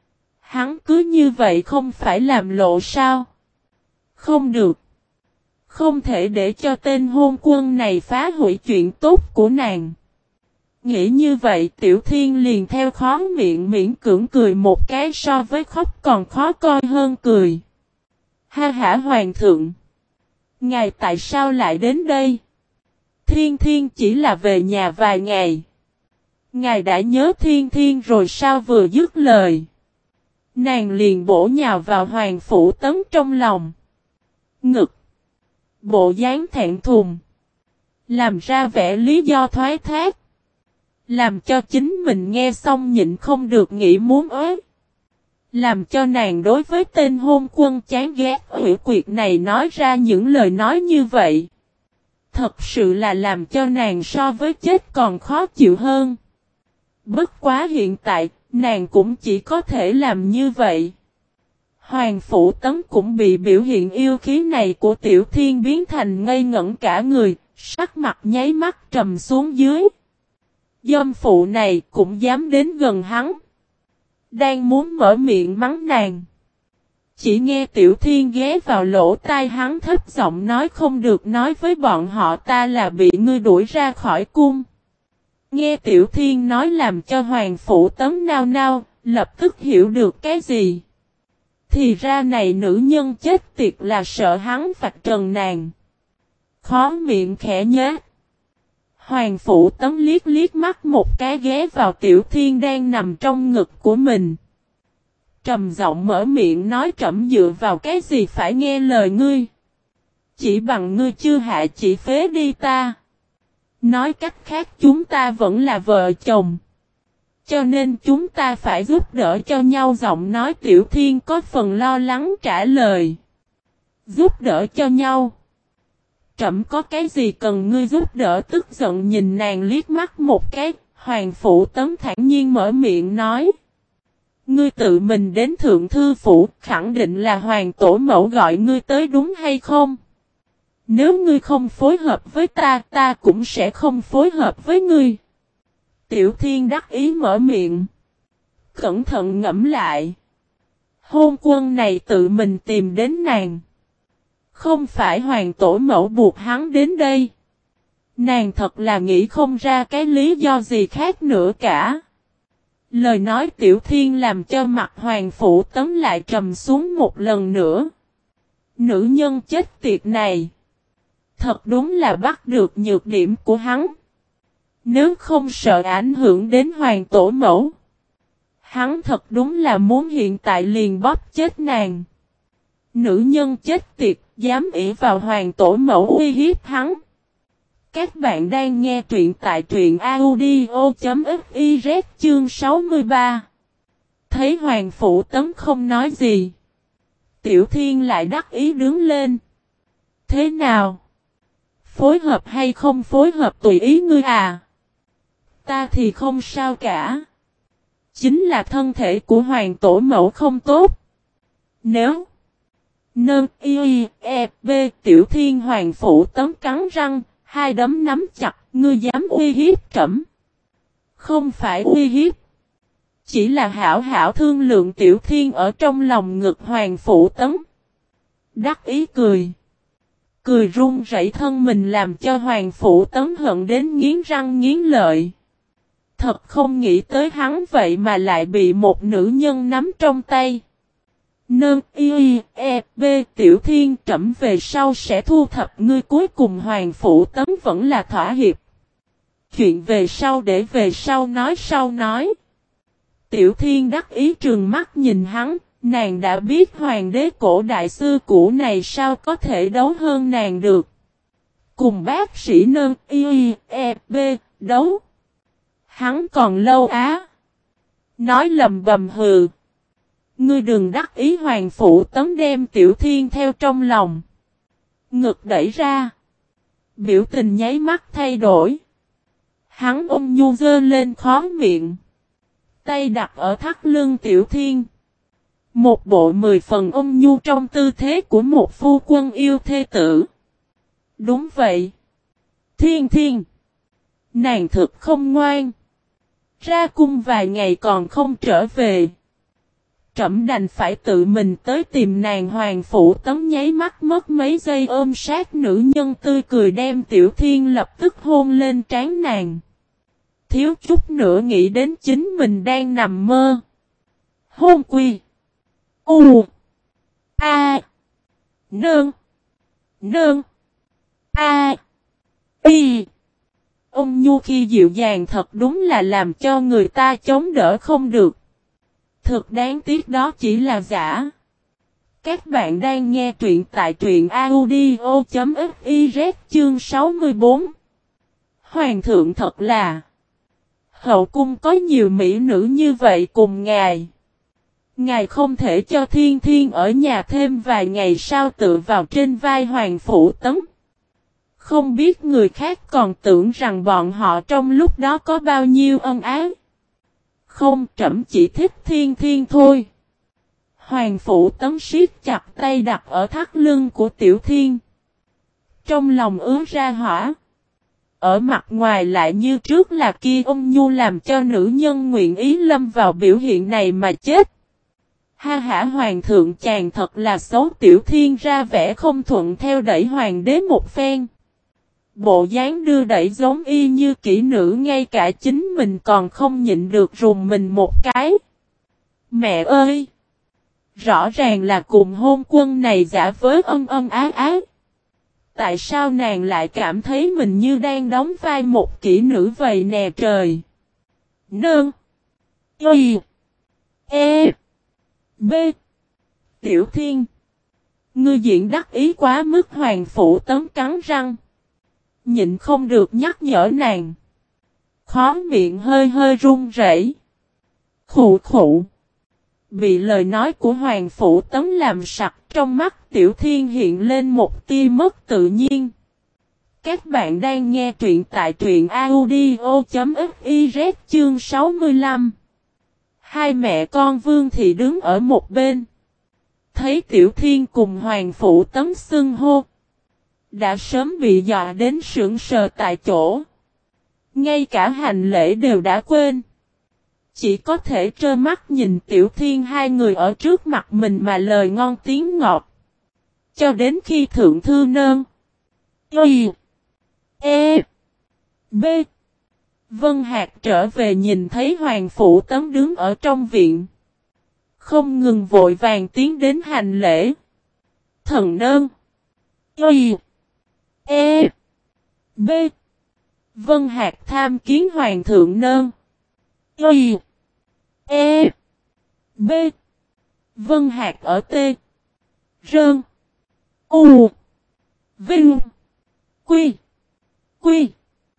A: Hắn cứ như vậy không phải làm lộ sao? Không được. Không thể để cho tên hôn quân này phá hủy chuyện tốt của nàng. Nghĩ như vậy Tiểu Thiên liền theo khó miệng miễn cưỡng cười một cái so với khóc còn khó coi hơn cười. Ha hả hoàng thượng. Ngài tại sao lại đến đây? Thiên Thiên chỉ là về nhà vài ngày. Ngài đã nhớ Thiên Thiên rồi sao vừa dứt lời. Nàng liền bổ nhào vào Hoàng Phủ Tấn trong lòng. Ngực. Bộ dáng thẹn thùng. Làm ra vẻ lý do thoái thác. Làm cho chính mình nghe xong nhịn không được nghĩ muốn ới. Làm cho nàng đối với tên hôn quân chán ghét hủy quyệt này nói ra những lời nói như vậy. Thật sự là làm cho nàng so với chết còn khó chịu hơn. Bất quá hiện tại, nàng cũng chỉ có thể làm như vậy. Hoàng Phủ Tấn cũng bị biểu hiện yêu khí này của Tiểu Thiên biến thành ngây ngẩn cả người, sắc mặt nháy mắt trầm xuống dưới. Dâm phụ này cũng dám đến gần hắn. Đang muốn mở miệng mắng nàng. Chỉ nghe Tiểu Thiên ghé vào lỗ tai hắn thấp giọng nói không được nói với bọn họ ta là bị ngươi đuổi ra khỏi cung. Nghe Tiểu Thiên nói làm cho Hoàng Phủ Tấn nao nao, lập tức hiểu được cái gì. Thì ra này nữ nhân chết tiệt là sợ hắn vạch trần nàng. Khó miệng khẽ nhếch. Hoàng Phủ Tấn liếc liếc mắt một cái ghé vào Tiểu Thiên đang nằm trong ngực của mình. Trầm giọng mở miệng nói trẫm dựa vào cái gì phải nghe lời ngươi. Chỉ bằng ngươi chưa hạ chỉ phế đi ta. Nói cách khác chúng ta vẫn là vợ chồng. Cho nên chúng ta phải giúp đỡ cho nhau, giọng nói Tiểu Thiên có phần lo lắng trả lời. Giúp đỡ cho nhau. Trẫm có cái gì cần ngươi giúp đỡ? Tức giận nhìn nàng liếc mắt một cái, Hoàng Phủ Tấn thản nhiên mở miệng nói. Ngươi tự mình đến Thượng Thư Phủ, khẳng định là Hoàng Tổ Mẫu gọi ngươi tới đúng hay không? Nếu ngươi không phối hợp với ta, ta cũng sẽ không phối hợp với ngươi. Tiểu Thiên đắc ý mở miệng. Cẩn thận ngẫm lại. Hôn quân này tự mình tìm đến nàng. Không phải Hoàng Tổ Mẫu buộc hắn đến đây. Nàng thật là nghĩ không ra cái lý do gì khác nữa cả. Lời nói Tiểu Thiên làm cho mặt Hoàng Phủ Tấn lại trầm xuống một lần nữa. Nữ nhân chết tiệt này. Thật đúng là bắt được nhược điểm của hắn. Nếu không sợ ảnh hưởng đến Hoàng Tổ Mẫu. Hắn thật đúng là muốn hiện tại liền bóp chết nàng. Nữ nhân chết tiệt, dám ỷ vào Hoàng Tổ Mẫu uy hiếp hắn. Các bạn đang nghe truyện tại truyện audio.fiz chương sáu mươi ba. Thấy Hoàng Phủ Tấn không nói gì. Tiểu Thiên lại đắc ý đứng lên. Thế nào? Phối hợp hay không phối hợp tùy ý ngươi à? Ta thì không sao cả. Chính là thân thể của Hoàng Tổ Mẫu không tốt. Nếu Nâng y e b Tiểu Thiên Hoàng Phủ Tấn cắn răng, hai đấm nắm chặt, ngươi dám uy hiếp trẫm? Không phải uy hiếp. Chỉ là hảo hảo thương lượng. Tiểu Thiên ở trong lòng ngực Hoàng Phủ Tấn. Đắc ý cười. Cười run rẩy thân mình làm cho Hoàng Phủ Tấn hận đến nghiến răng nghiến lợi. Thật không nghĩ tới hắn vậy mà lại bị một nữ nhân nắm trong tay. Nâng y e b Tiểu Thiên, trẫm về sau sẽ thu thập ngươi. Cuối cùng Hoàng Phủ Tấn vẫn là thỏa hiệp. Chuyện về sau để về sau nói sau nói. Tiểu Thiên đắc ý trừng mắt nhìn hắn. Nàng đã biết hoàng đế cổ đại sư cũ này sao có thể đấu hơn nàng được. Cùng bác sĩ Nâng y e b đấu. Hắn còn lâu á. Nói lầm bầm hừ. Ngươi đừng đắc ý. Hoàng Phủ Tấn đem Tiểu Thiên theo trong lòng. Ngực đẩy ra. Biểu tình nháy mắt thay đổi. Hắn ôm nhu dơ lên khóe miệng. Tay đặt ở thắt lưng Tiểu Thiên. Một bộ mười phần ôm nhu trong tư thế của một phu quân yêu thê tử. Đúng vậy. Thiên Thiên. Nàng thực không ngoan. Ra cung vài ngày còn không trở về. Trẫm đành phải tự mình tới tìm nàng. Hoàng Phủ Tấn nháy mắt mất mấy giây ôm sát nữ nhân tươi cười đem Tiểu Thiên lập tức hôn lên trán nàng. Thiếu chút nữa nghĩ đến chính mình đang nằm mơ. Hôn quy. U. A. Nương. Nương. A. Y. Ông nhu khi dịu dàng thật đúng là làm cho người ta chống đỡ không được. Thực đáng tiếc đó chỉ là giả. Các bạn đang nghe truyện tại truyện audio.fiz chương sáu mươi bốn. Hoàng thượng thật là. Hậu cung có nhiều mỹ nữ như vậy cùng ngài. Ngài không thể cho Thiên Thiên ở nhà thêm vài ngày sao? Tựa vào trên vai Hoàng Phủ Tấn. Không biết người khác còn tưởng rằng bọn họ trong lúc đó có bao nhiêu ân ái. Không, trẫm chỉ thích Thiên Thiên thôi. Hoàng Phủ Tấn siết chặt tay đặt ở thắt lưng của Tiểu Thiên. Trong lòng ứa ra hỏa. Ở mặt ngoài lại như trước là kia ôn nhu làm cho nữ nhân nguyện ý lâm vào biểu hiện này mà chết. Ha hả, hoàng thượng chàng thật là xấu. Tiểu Thiên ra vẻ không thuận theo đẩy hoàng đế một phen. Bộ dáng đưa đẩy giống y như kỹ nữ, ngay cả chính mình còn không nhịn được rùng mình một cái. Mẹ ơi! Rõ ràng là cùng hôn quân này giả với ân ân ái ái. Tại sao nàng lại cảm thấy mình như đang đóng vai một kỹ nữ vậy nè trời? Nương. Y. E. B. Tiểu Thiên. Ngươi diễn đắc ý quá mức. Hoàng Phủ Tấn cắn răng. nhịn không được nhắc nhở nàng. Khóe miệng hơi hơi run rẩy. Khụ khụ. Bị lời nói của Hoàng Phủ Tấn làm sặc, trong mắt Tiểu Thiên hiện lên một tia mất tự nhiên. Các bạn đang nghe truyện tại truyện audio chấm fiz chương sáu mươi lăm. Hai mẹ con Vương Thị đứng ở một bên. Thấy Tiểu Thiên cùng Hoàng Phủ Tấn xưng hô. Đã sớm bị dọa đến sững sờ tại chỗ. Ngay cả hành lễ đều đã quên. Chỉ có thể trơ mắt nhìn Tiểu Thiên hai người ở trước mặt mình mà lời ngon tiếng ngọt. Cho đến khi Thượng Thư Nơn. Y. E. B. Vân Hạc trở về nhìn thấy Hoàng Phủ Tấn đứng ở trong viện. Không ngừng vội vàng tiến đến hành lễ. Thần Nơn. Y. E. B. Vân Hạc tham kiến Hoàng Thượng Nơn. Y. E. B. Vân Hạc ở T. Rơn. U. Vinh. Quy. Quy.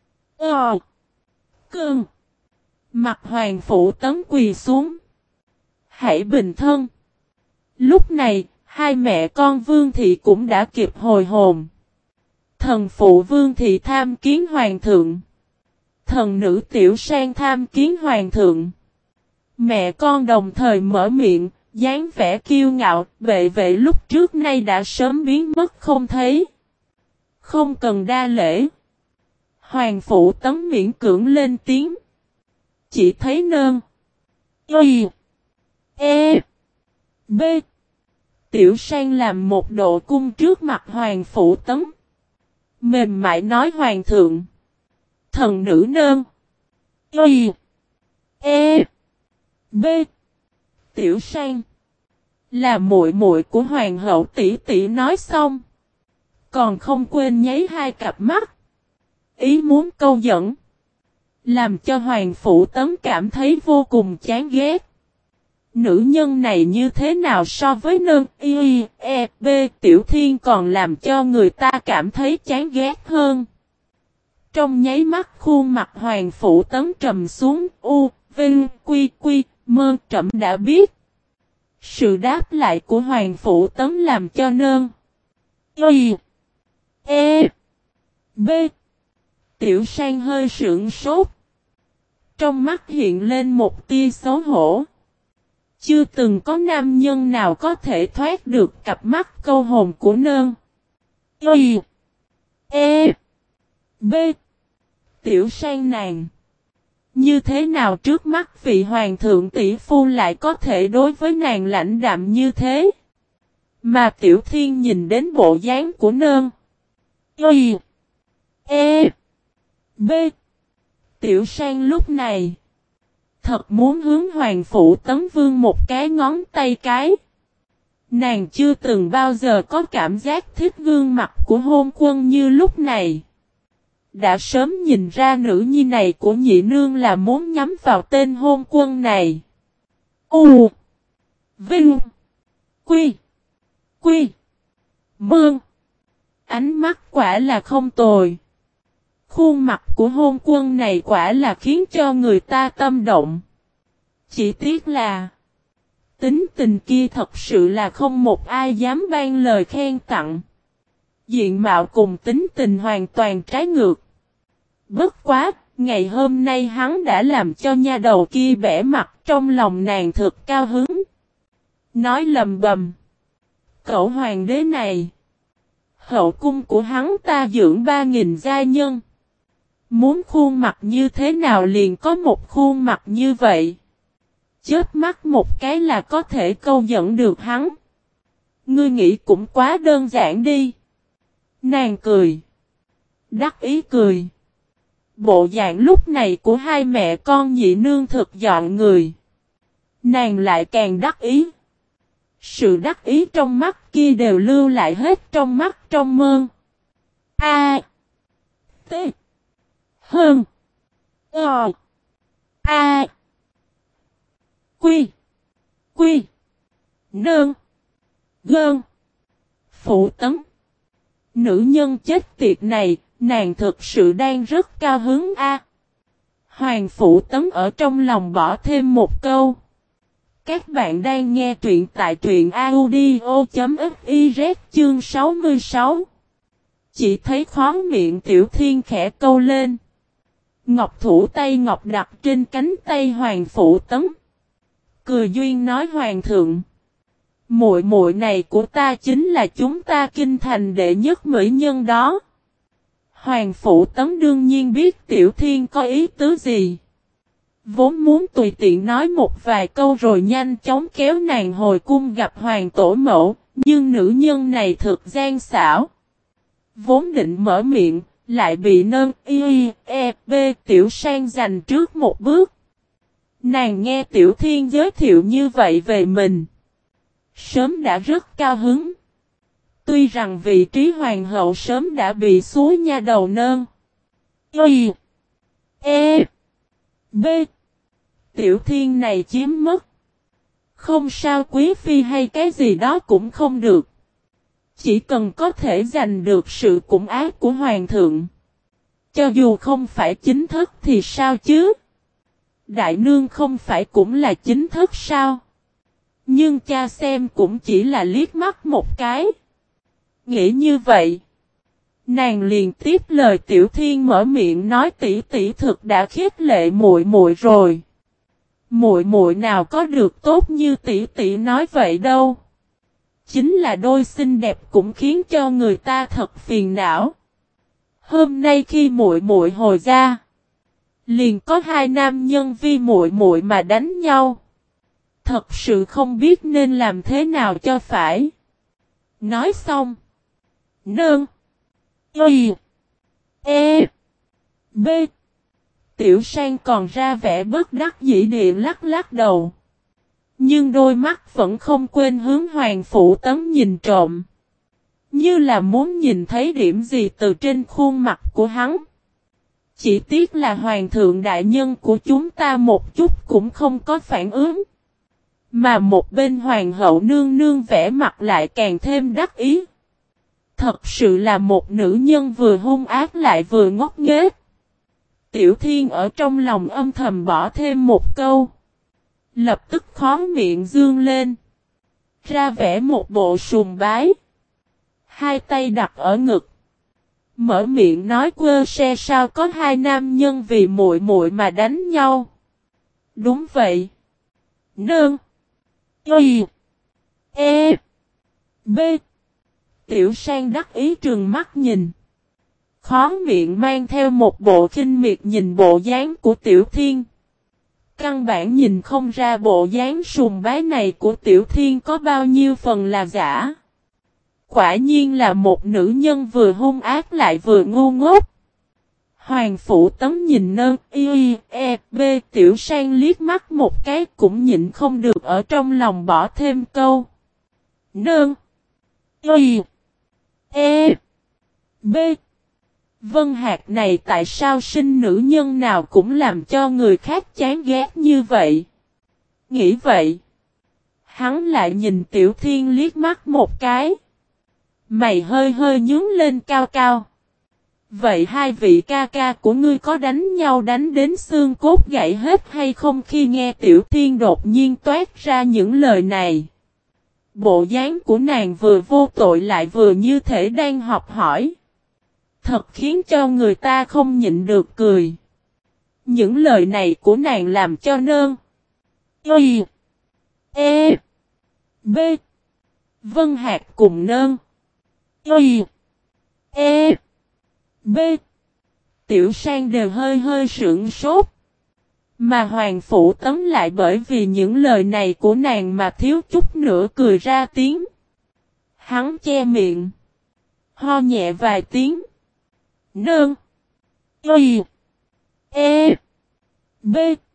A: Ờ. Cơn. Mặt Hoàng Phủ Tấn quỳ xuống. Hãy bình thân. Lúc này, hai mẹ con Vương Thị cũng đã kịp hồi hồn. Thần phụ Vương Thị tham kiến Hoàng Thượng. Thần nữ Tiểu Sang tham kiến Hoàng Thượng. Mẹ con đồng thời mở miệng, dáng vẻ kiêu ngạo, bệ vệ lúc trước nay đã sớm biến mất không thấy. Không cần đa lễ. Hoàng Phủ Tấn miễn cưỡng lên tiếng. Chỉ thấy Nơn. Y. E. B. Tiểu Sang làm một độ cung trước mặt Hoàng Phủ Tấn. Mềm mại nói Hoàng Thượng. Thần nữ Nơn. Y. E. B. Tiểu Sang. Là muội muội của Hoàng hậu tỷ tỷ nói xong. Còn không quên nháy hai cặp mắt. Ý muốn câu dẫn. Làm cho Hoàng Phủ Tấn cảm thấy vô cùng chán ghét. Nữ nhân này như thế nào so với Nơn Y, E, B Tiểu Thiên còn làm cho người ta cảm thấy chán ghét hơn. Trong nháy mắt khuôn mặt Hoàng Phủ Tấn trầm xuống. U, Vinh, Quy, Quy, Mơ trẫm đã biết. Sự đáp lại của Hoàng Phủ Tấn làm cho Nơn Y. E. B. Tiểu Sang hơi sượng sốt. Trong mắt hiện lên một tia xấu hổ. Chưa từng có nam nhân nào có thể thoát được cặp mắt câu hồn của Nơn Y. E. B. Tiểu Sang nàng. Như thế nào trước mắt vị hoàng thượng tỷ phu lại có thể đối với nàng lãnh đạm như thế? Mà Tiểu Thiên nhìn đến bộ dáng của Nơn Y. E. B. Tiểu Sang lúc này. Thật muốn hướng Hoàng Phủ Tấn Vương một cái ngón tay cái. Nàng chưa từng bao giờ có cảm giác thích gương mặt của hôn quân như lúc này. Đã sớm nhìn ra nữ nhi này của nhị nương là muốn nhắm vào tên hôn quân này. U. Vinh. Quy. Quy. Mương. Ánh mắt quả là không tồi. Khuôn mặt của hôn quân này quả là khiến cho người ta tâm động. Chỉ tiếc là tính tình kia thật sự là không một ai dám ban lời khen tặng. Diện mạo cùng tính tình hoàn toàn trái ngược. Bất quá, ngày hôm nay hắn đã làm cho nha đầu kia bẻ mặt, trong lòng nàng thực cao hứng. Nói lầm bầm. Cậu hoàng đế này. Hậu cung của hắn ta dưỡng ba nghìn gia nhân. Muốn khuôn mặt như thế nào liền có một khuôn mặt như vậy. Chớp mắt một cái là có thể câu dẫn được hắn. Ngươi nghĩ cũng quá đơn giản đi. Nàng cười. Đắc ý cười. Bộ dạng lúc này của hai mẹ con nhị nương thực dọn người. Nàng lại càng đắc ý. Sự đắc ý trong mắt kia đều lưu lại hết trong mắt trong mơn. A. T. Hơn. Ờ. A. Quy. Quy. Nơn. Gơn. Phụ Tấn. Nữ nhân chết tiệt này, Nàng thực sự đang rất cao hứng a. Hoàng Phủ Tấn ở trong lòng bỏ thêm một câu. Các bạn đang nghe truyện tại truyện audio.fiz chương sáu mươi sáu. Chỉ thấy khóe miệng Tiểu Thiên khẽ câu lên. Ngọc thủ tay ngọc đặt trên cánh tay Hoàng Phủ Tấn. Cười duyên nói hoàng thượng. Muội muội này của ta chính là chúng ta kinh thành đệ nhất mỹ nhân đó. Hoàng Phủ Tấn đương nhiên biết Tiểu Thiên có ý tứ gì. Vốn muốn tùy tiện nói một vài câu rồi nhanh chóng kéo nàng hồi cung gặp hoàng tổ mẫu, nhưng nữ nhân này thực gian xảo. Vốn định mở miệng, lại bị nơn y e b Tiểu Sang giành trước một bước. Nàng nghe Tiểu Thiên giới thiệu như vậy về mình. Sớm đã rất cao hứng. Tuy rằng vị trí hoàng hậu sớm đã bị xúi nha đầu nơn y e b Tiểu Thiên này chiếm mất. Không sao quý phi hay cái gì đó cũng không được. Chỉ cần có thể giành được sự củng ác của hoàng thượng. Cho dù không phải chính thức thì sao chứ? Đại nương không phải cũng là chính thức sao? Nhưng cha xem cũng chỉ là liếc mắt một cái. Nghĩ như vậy. Nàng liền tiếp lời Tiểu Thiên mở miệng nói tỷ tỷ thực đã khích lệ muội muội rồi. Muội muội nào có được tốt như tỷ tỷ nói vậy đâu. Chính là đôi xinh đẹp cũng khiến cho người ta thật phiền não. Hôm nay khi muội muội hồi ra, liền có hai nam nhân vì muội muội mà đánh nhau. Thật sự không biết nên làm thế nào cho phải. Nói xong. Nương. Y. E. B. Tiểu Sang còn ra vẻ bất đắc dĩ địa lắc lắc đầu. Nhưng đôi mắt vẫn không quên hướng Hoàng Phủ Tấn nhìn trộm. Như là muốn nhìn thấy điểm gì từ trên khuôn mặt của hắn. Chỉ tiếc là Hoàng thượng đại nhân của chúng ta một chút cũng không có phản ứng. Mà một bên Hoàng hậu nương nương vẽ mặt lại càng thêm đắc ý. Thật sự là một nữ nhân vừa hung ác lại vừa ngốc nghếch. Tiểu Thiên ở trong lòng âm thầm bỏ thêm một câu. Lập tức khóe miệng dương lên. Ra vẽ một bộ sùng bái. Hai tay đặt ở ngực. Mở miệng nói quơ xe sao có hai nam nhân vì muội muội mà đánh nhau. Đúng vậy. Nương. Y. E. B. Tiểu Sang đắc ý trừng mắt nhìn. Khóe miệng mang theo một bộ khinh miệt nhìn bộ dáng của Tiểu Thiên. Căn bản nhìn không ra bộ dáng sùng bái này của Tiểu Thiên có bao nhiêu phần là giả. Quả nhiên là một nữ nhân vừa hung ác lại vừa ngu ngốc. Hoàng Phủ Tấn nhìn nơn y e b Tiểu Sang liếc mắt một cái cũng nhịn không được ở trong lòng bỏ thêm câu. Nơn y e b Vân Hạc này tại sao sinh nữ nhân nào cũng làm cho người khác chán ghét như vậy? Nghĩ vậy. Hắn lại nhìn Tiểu Thiên liếc mắt một cái. Mày hơi hơi nhướng lên cao cao. Vậy hai vị ca ca của ngươi có đánh nhau đánh đến xương cốt gãy hết hay không? Khi nghe Tiểu Thiên đột nhiên toát ra những lời này. Bộ dáng của nàng vừa vô tội lại vừa như thể đang học hỏi. Thật khiến cho người ta không nhịn được cười. Những lời này của nàng làm cho nơn Y. E. B. Vân Hạc cùng nơn Y. E. B. Tiểu Sang đều hơi hơi sững sốt. Mà Hoàng Phủ Tấn lại bởi vì những lời này của nàng mà thiếu chút nữa cười ra tiếng. Hắn che miệng. Ho nhẹ vài tiếng. Nương. Y. E. B.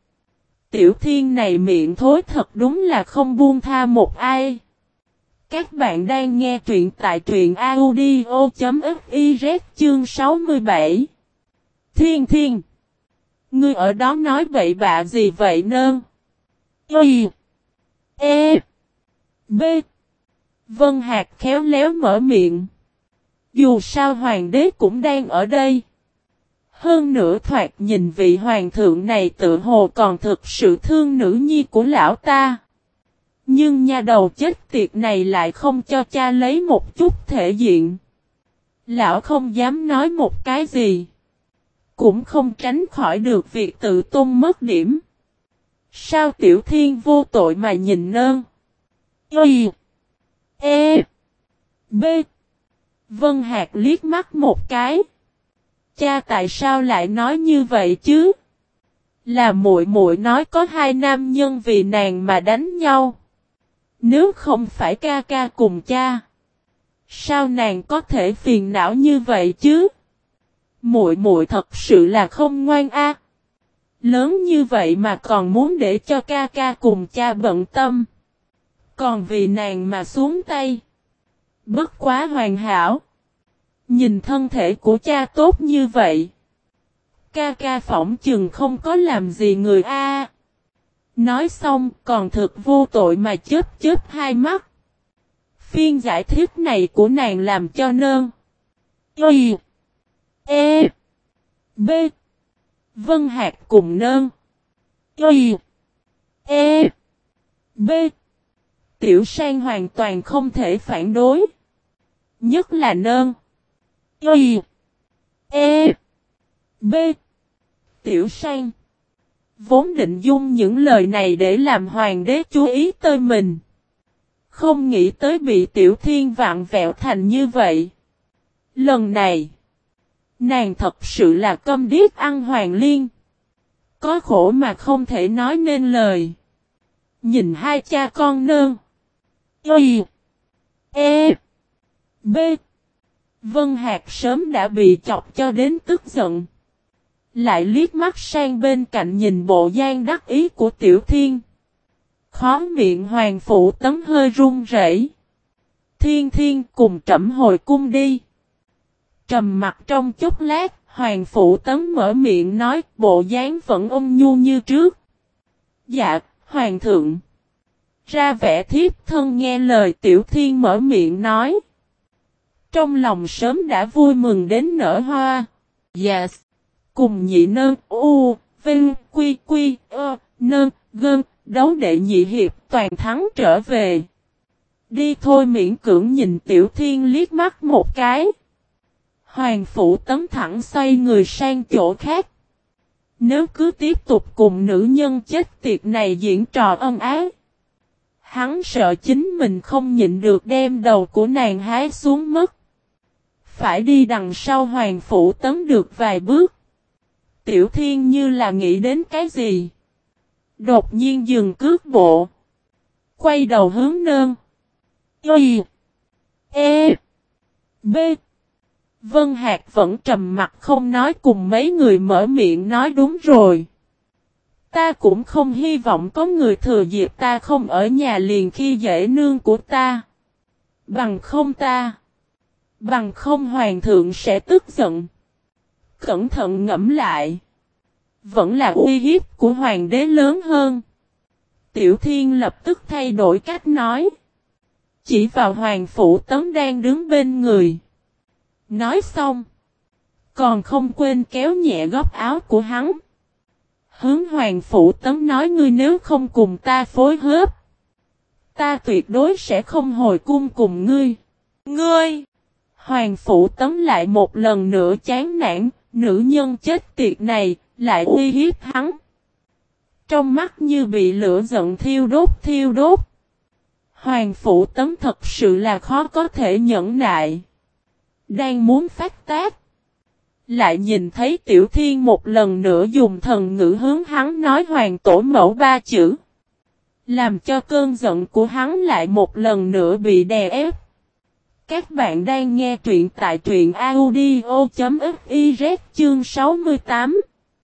A: Tiểu Thiên này miệng thối thật đúng là không buông tha một ai. Các bạn đang nghe truyện tại truyện audio.fiz chương sáu mươi bảy. Thiên Thiên. Ngươi ở đó nói bậy bạ gì vậy nơn? Y. E. B. Vân Hạc khéo léo mở miệng. Dù sao hoàng đế cũng đang ở đây. Hơn nữa thoạt nhìn vị hoàng thượng này tự hồ còn thực sự thương nữ nhi của lão ta. Nhưng nha đầu chết tiệt này lại không cho cha lấy một chút thể diện. Lão không dám nói một cái gì. Cũng không tránh khỏi được việc tự tôn mất điểm. Sao Tiểu Thiên vô tội mà nhìn nơn? Y. E. B. Vân Hạc liếc mắt một cái. Cha tại sao lại nói như vậy chứ? Là muội muội nói có hai nam nhân vì nàng mà đánh nhau. Nếu không phải ca ca cùng cha, sao nàng có thể phiền não như vậy chứ? Muội muội thật sự là không ngoan a. Lớn như vậy mà còn muốn để cho ca ca cùng cha bận tâm. Còn vì nàng mà xuống tay. Bất quá hoàn hảo. Nhìn thân thể của cha tốt như vậy. Ca ca phỏng chừng không có làm gì người a. Nói xong còn thực vô tội mà chớp chớp hai mắt. Phiên giải thích này của nàng làm cho nơn. Y. E. B. Vân Hạc cùng nơn. Y. E. B. Tiểu Sang hoàn toàn không thể phản đối. Nhất là nơn. Y. E. B. Tiểu Sang vốn định dung những lời này để làm hoàng đế chú ý tới mình. Không nghĩ tới bị Tiểu Thiên vặn vẹo thành như vậy. Lần này, nàng thật sự là câm điếc ăn hoàng liên. Có khổ mà không thể nói nên lời. Nhìn hai cha con nơn. Y. E. B. Vân Hạc sớm đã bị chọc cho đến tức giận. Lại liếc mắt sang bên cạnh nhìn bộ dáng đắc ý của Tiểu Thiên. Khó miệng Hoàng Phụ Tấn hơi run rẩy. Thiên Thiên cùng trẫm hồi cung đi. Trầm mặt trong chốc lát, Hoàng Phụ Tấn mở miệng nói bộ dáng vẫn ôn nhu như trước. Dạ, Hoàng thượng. Ra vẻ thiếp thân nghe lời Tiểu Thiên mở miệng nói. Trong lòng sớm đã vui mừng đến nở hoa. Yes. Cùng nhị nơn, u, vinh, quy, quy, ơ, nơn, gơn, đấu đệ nhị hiệp toàn thắng trở về. Đi thôi miễn cưỡng nhìn Tiểu Thiên liếc mắt một cái. Hoàng Phụ Tấn thẳng xoay người sang chỗ khác. Nếu cứ tiếp tục cùng nữ nhân chết tiệt này diễn trò ân ái. Hắn sợ chính mình không nhịn được đem đầu của nàng hái xuống mất. Phải đi đằng sau Hoàng Phụ Tấn được vài bước. Tiểu Thiên như là nghĩ đến cái gì. Đột nhiên dừng cước bộ. Quay đầu hướng nơn. Y. E. B. Vân Hạc vẫn trầm mặt không nói cùng mấy người mở miệng nói đúng rồi. Ta cũng không hy vọng có người thừa dịp ta không ở nhà liền khi dễ nương của ta. Bằng không ta. Bằng không hoàng thượng sẽ tức giận. Cẩn thận ngẫm lại. Vẫn là uy hiếp của hoàng đế lớn hơn. Tiểu Thiên lập tức thay đổi cách nói. Chỉ vào Hoàng Phụ Tấn đang đứng bên người. Nói xong. Còn không quên kéo nhẹ góc áo của hắn. Hướng Hoàng Phụ Tấn nói ngươi nếu không cùng ta phối hợp. Ta tuyệt đối sẽ không hồi cung cùng ngươi. Ngươi! Hoàng Phụ Tấn lại một lần nữa chán nản. Nữ nhân chết tiệt này lại uy hiếp hắn. Trong mắt như bị lửa giận thiêu đốt thiêu đốt. Hoàng Phụ Tấn thật sự là khó có thể nhẫn nại. Đang muốn phát tác. Lại nhìn thấy Tiểu Thiên một lần nữa dùng thần ngữ hướng hắn nói hoàng tổ mẫu ba chữ. Làm cho cơn giận của hắn lại một lần nữa bị đè ép. Các bạn đang nghe truyện tại truyện audio.fiz chương sáu mươi tám.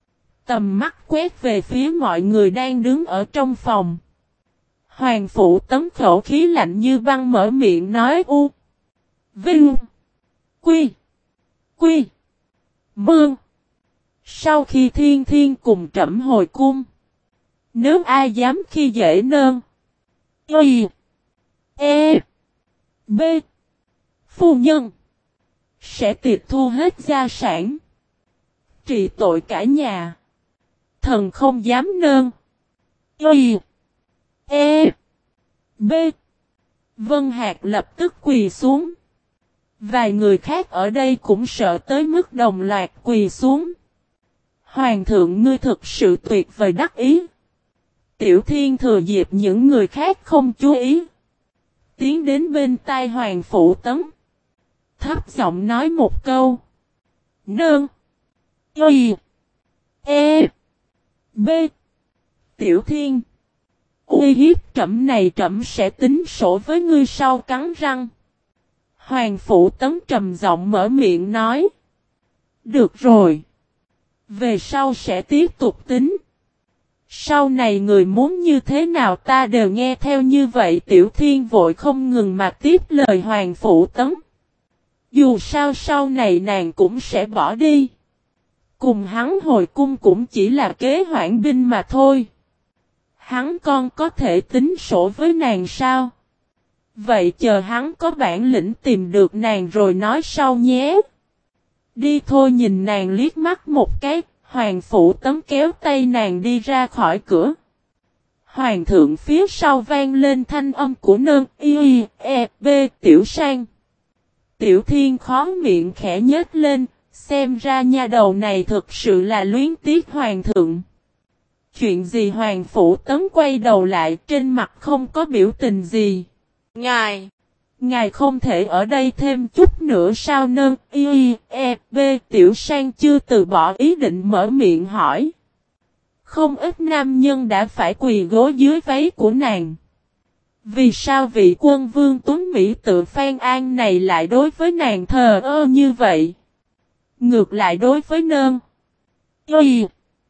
A: Tầm mắt quét về phía mọi người đang đứng ở trong phòng. Hoàng Phụ Tấn khẩu khí lạnh như băng mở miệng nói u. Vinh. Quy. Quy. Mương. Sau khi Thiên Thiên cùng trẫm hồi cung. Nếu ai dám khi dễ nơn. Y. E. B. Phu nhân. sẽ tịch thu hết gia sản, trị tội cả nhà. Thần không dám nơn. Y. E. B. Vân Hạc lập tức quỳ xuống. Vài người khác ở đây cũng sợ tới mức đồng loạt quỳ xuống. Hoàng thượng ngươi thực sự tuyệt vời đắc ý. Tiểu Thiên thừa dịp những người khác không chú ý, tiến đến bên tai Hoàng Phụ Tấn, thấp giọng nói một câu. Nương. Y. E. B. Tiểu Thiên, uy hiếp trẫm này trẫm sẽ tính sổ với ngươi sau cắn răng. Hoàng Phụ Tấn trầm giọng mở miệng nói. Được rồi. Về sau sẽ tiếp tục tính. Sau này người muốn như thế nào ta đều nghe theo như vậy. Tiểu Thiên vội không ngừng mà tiếp lời Hoàng Phụ Tấn. Dù sao sau này nàng cũng sẽ bỏ đi. Cùng hắn hồi cung cũng chỉ là kế hoãn binh mà thôi. Hắn con có thể tính sổ với nàng sao? Vậy chờ hắn có bản lĩnh tìm được nàng rồi nói sau nhé. Đi thôi. Nhìn nàng liếc mắt một cái, Hoàng Phụ Tấn kéo tay nàng đi ra khỏi cửa. Hoàng thượng phía sau vang lên thanh âm của nơn y e b Tiểu Sang. Tiểu Thiên khó miệng khẽ nhếch lên, xem ra nha đầu này thực sự là luyến tiếc Hoàng thượng. Chuyện gì? Hoàng Phụ Tấn quay đầu lại, trên mặt không có biểu tình gì. Ngài, ngài không thể ở đây thêm chút nữa sao? Nơn y e b Tiểu Sang chưa từ bỏ ý định mở miệng hỏi. Không ít nam nhân đã phải quỳ gối dưới váy của nàng. Vì sao vị quân vương tuấn Mỹ tự Phan An này lại đối với nàng thờ ơ như vậy? Ngược lại đối với nơn Y.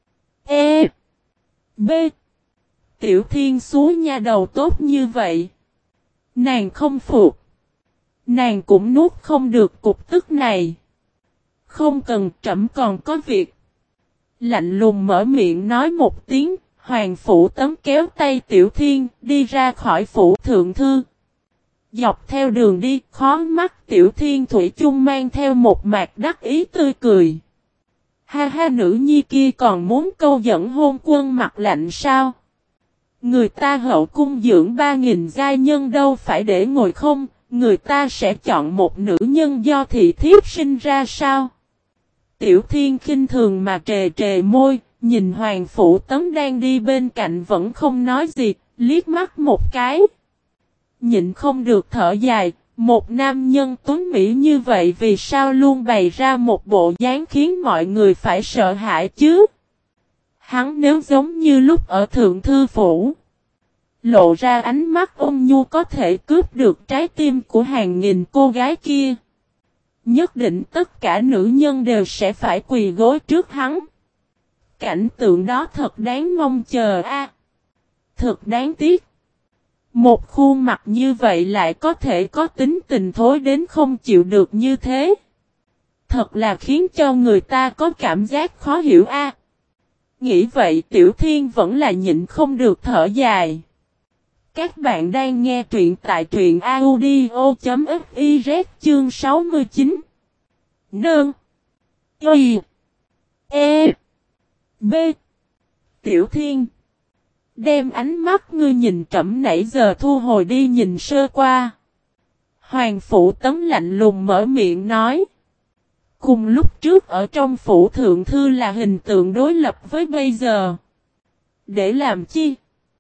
A: E. B. Tiểu Thiên xú nha đầu tốt như vậy. Nàng không phục. Nàng cũng nuốt không được cục tức này. Không cần, trẫm còn có việc. Lạnh lùng mở miệng nói một tiếng. Hoàng Phụ Tấn kéo tay Tiểu Thiên đi ra khỏi phủ thượng thư. Dọc theo đường đi, khó mắt Tiểu Thiên thủy chung mang theo một mạt đắc ý tươi cười. Ha ha, nữ nhi kia còn muốn câu dẫn hôn quân mặt lạnh sao? Người ta hậu cung dưỡng ba nghìn giai nhân đâu phải để ngồi không, người ta sẽ chọn một nữ nhân do thị thiếp sinh ra sao? Tiểu Thiên khinh thường mà trề trề môi, nhìn Hoàng Phụ Tấn đang đi bên cạnh vẫn không nói gì, liếc mắt một cái. Nhịn không được thở dài, một nam nhân tuấn mỹ như vậy vì sao luôn bày ra một bộ dáng khiến mọi người phải sợ hãi chứ? Hắn nếu giống như lúc ở Thượng Thư Phủ, lộ ra ánh mắt ôn nhu có thể cướp được trái tim của hàng nghìn cô gái kia. Nhất định tất cả nữ nhân đều sẽ phải quỳ gối trước hắn. Cảnh tượng đó thật đáng mong chờ a. À, thật đáng tiếc. Một khuôn mặt như vậy lại có thể có tính tình thối đến không chịu được như thế. Thật là khiến cho người ta có cảm giác khó hiểu a. À, nghĩ vậy Tiểu Thiên vẫn là nhịn không được thở dài. Các bạn đang nghe truyện tại truyện audio chấm fiz chương sáu mươi chín. Nương. Y. E. B. Tiểu Thiên. Đem ánh mắt ngươi nhìn trẫm nãy giờ thu hồi đi nhìn sơ qua. Hoàng Phụ Tấn lạnh lùng mở miệng nói. Cùng lúc trước ở trong phủ thượng thư là hình tượng đối lập với bây giờ. Để làm chi?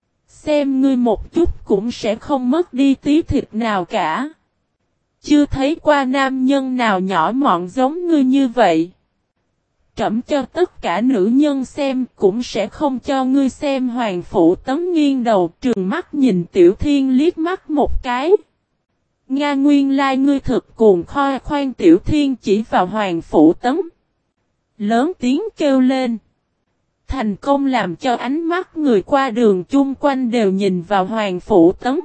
A: Xem ngươi một chút cũng sẽ không mất đi tí thịt nào cả. Chưa thấy qua nam nhân nào nhỏ mọn giống ngươi như vậy. Trẫm cho tất cả nữ nhân xem cũng sẽ không cho ngươi xem. Hoàng Phụ Tấn nghiêng đầu trừng mắt nhìn Tiểu Thiên liếc mắt một cái. Nga nguyên lai ngươi thực cuồng khoe khoan. Tiểu Thiên chỉ vào Hoàng Phụ Tấn, lớn tiếng kêu lên. Thành công làm cho ánh mắt người qua đường chung quanh đều nhìn vào Hoàng Phụ Tấn.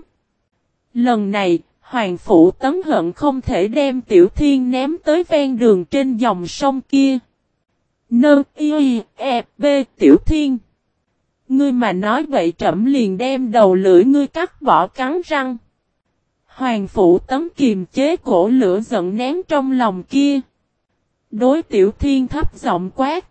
A: Lần này, Hoàng Phụ Tấn hận không thể đem Tiểu Thiên ném tới ven đường trên dòng sông kia. Nơ y e b Tiểu Thiên. Ngươi mà nói vậy trẫm liền đem đầu lưỡi ngươi cắt bỏ cắn răng. Hoàng Phủ Tấn kiềm chế cổ lửa giận nén trong lòng kia. Đối Tiểu Thiên thấp giọng quát.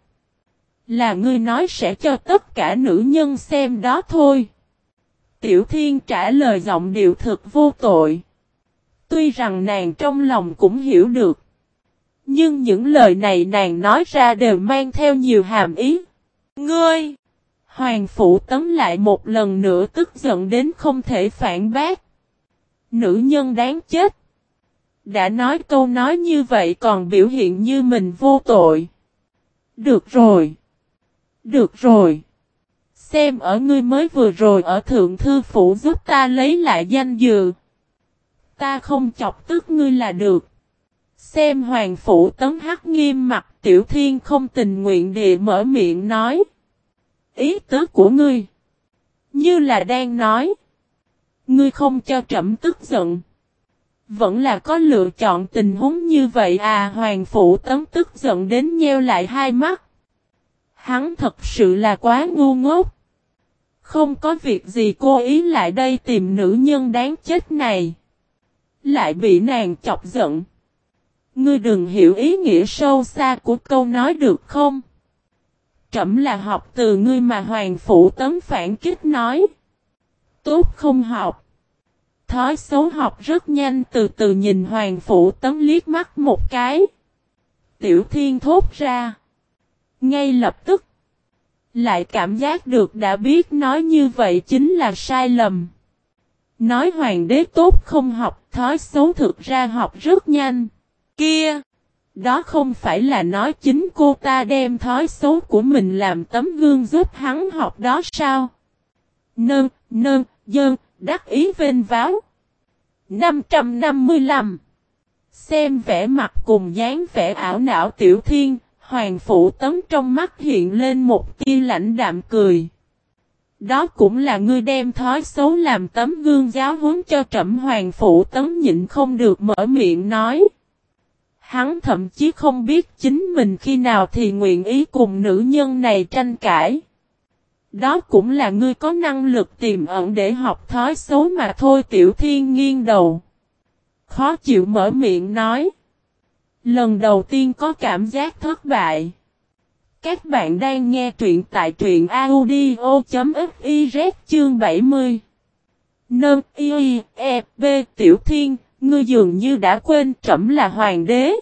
A: Là ngươi nói sẽ cho tất cả nữ nhân xem đó thôi. Tiểu Thiên trả lời giọng điệu thực vô tội. Tuy rằng nàng trong lòng cũng hiểu được. Nhưng những lời này nàng nói ra đều mang theo nhiều hàm ý. Ngươi! Hoàng Phủ Tấn lại một lần nữa tức giận đến không thể phản bác. Nữ nhân đáng chết. Đã nói câu nói như vậy còn biểu hiện như mình vô tội. Được rồi. Được rồi. Xem ở ngươi mới vừa rồi ở Thượng Thư Phủ giúp ta lấy lại danh dự. Ta không chọc tức ngươi là được. Xem Hoàng Phủ Tấn hắc nghiêm mặt, Tiểu Thiên không tình nguyện địa mở miệng nói. Ý tứ của ngươi. Như là đang nói. Ngươi không cho trẫm tức giận. Vẫn là có lựa chọn tình huống như vậy à. Hoàng Phủ Tấn tức giận đến nheo lại hai mắt. Hắn thật sự là quá ngu ngốc. Không có việc gì cố ý lại đây tìm nữ nhân đáng chết này. Lại bị nàng chọc giận. Ngươi đừng hiểu ý nghĩa sâu xa của câu nói được không? Trẫm là học từ ngươi mà. Hoàng Phủ Tấn phản kích nói. Tốt không học. Thói xấu học rất nhanh. Từ từ nhìn Hoàng Phủ Tấn liếc mắt một cái. Tiểu Thiên thốt ra. Ngay lập tức. Lại cảm giác được đã biết nói như vậy chính là sai lầm. Nói hoàng đế tốt không học. Thói xấu thực ra học rất nhanh. Kia. Đó không phải là nói chính cô ta đem thói xấu của mình làm tấm gương giúp hắn học đó sao? Nơn, nơn, dơn, đắc ý vênh váo. năm trăm năm mươi lăm. Xem vẻ mặt cùng dáng vẻ ảo não Tiểu Thiên, Hoàng Phủ Tấn trong mắt hiện lên một tia lãnh đạm cười. Đó cũng là ngươi đem thói xấu làm tấm gương giáo huấn cho trẫm. Hoàng Phủ Tấn nhịn không được mở miệng nói. Hắn thậm chí không biết chính mình khi nào thì nguyện ý cùng nữ nhân này tranh cãi. Đó cũng là ngươi có năng lực tiềm ẩn để học thói xấu mà thôi. Tiểu Thiên nghiêng đầu. Khó chịu mở miệng nói. Lần đầu tiên có cảm giác thất bại. Các bạn đang nghe truyện tại truyện audio.fiz chương bảy mươi. Nâng y e b Tiểu Thiên, ngươi dường như đã quên trẫm là hoàng đế.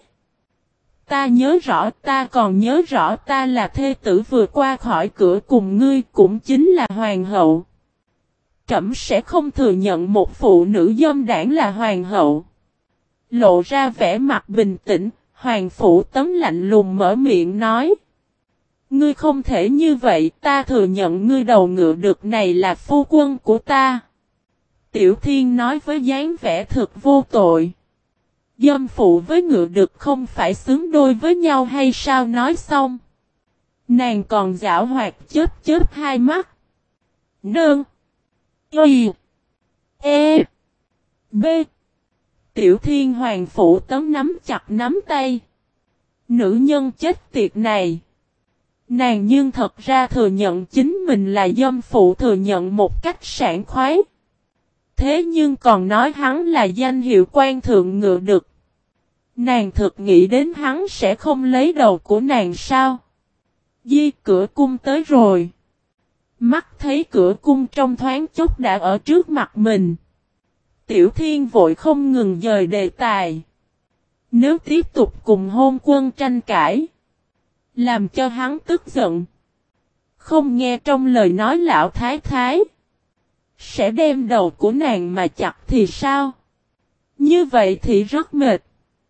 A: Ta nhớ rõ, ta còn nhớ rõ ta là thê tử vừa qua khỏi cửa cùng ngươi, cũng chính là hoàng hậu. Trẫm sẽ không thừa nhận một phụ nữ dâm đảng là hoàng hậu. Lộ ra vẻ mặt bình tĩnh, Hoàng Phủ Tấn lạnh lùng mở miệng nói. Ngươi không thể như vậy, ta thừa nhận ngươi đầu ngựa được này là phu quân của ta. Tiểu Thiên nói với dáng vẻ thực vô tội. Dâm phụ với ngựa được không phải xứng đôi với nhau hay sao? Nói xong. Nàng còn giảo hoạt chớp chớp hai mắt. Nương. Y. E. B. Tiểu Thiên. Hoàng Phủ Tấn nắm chặt nắm tay. Nữ nhân chết tiệt này. Nàng nhưng thật ra thừa nhận chính mình là dâm phụ, thừa nhận một cách sảng khoái. Thế nhưng còn nói hắn là danh hiệu quan thượng ngựa đực. Nàng thực nghĩ đến hắn sẽ không lấy đầu của nàng sao? Di, cửa cung tới rồi. Mắt thấy cửa cung trong thoáng chốc đã ở trước mặt mình. Tiểu Thiên vội không ngừng dời đề tài. Nếu tiếp tục cùng hôn quân tranh cãi, làm cho hắn tức giận, không nghe trong lời nói lão thái thái, sẽ đem đầu của nàng mà chặt thì sao? Như vậy thì rất mệt.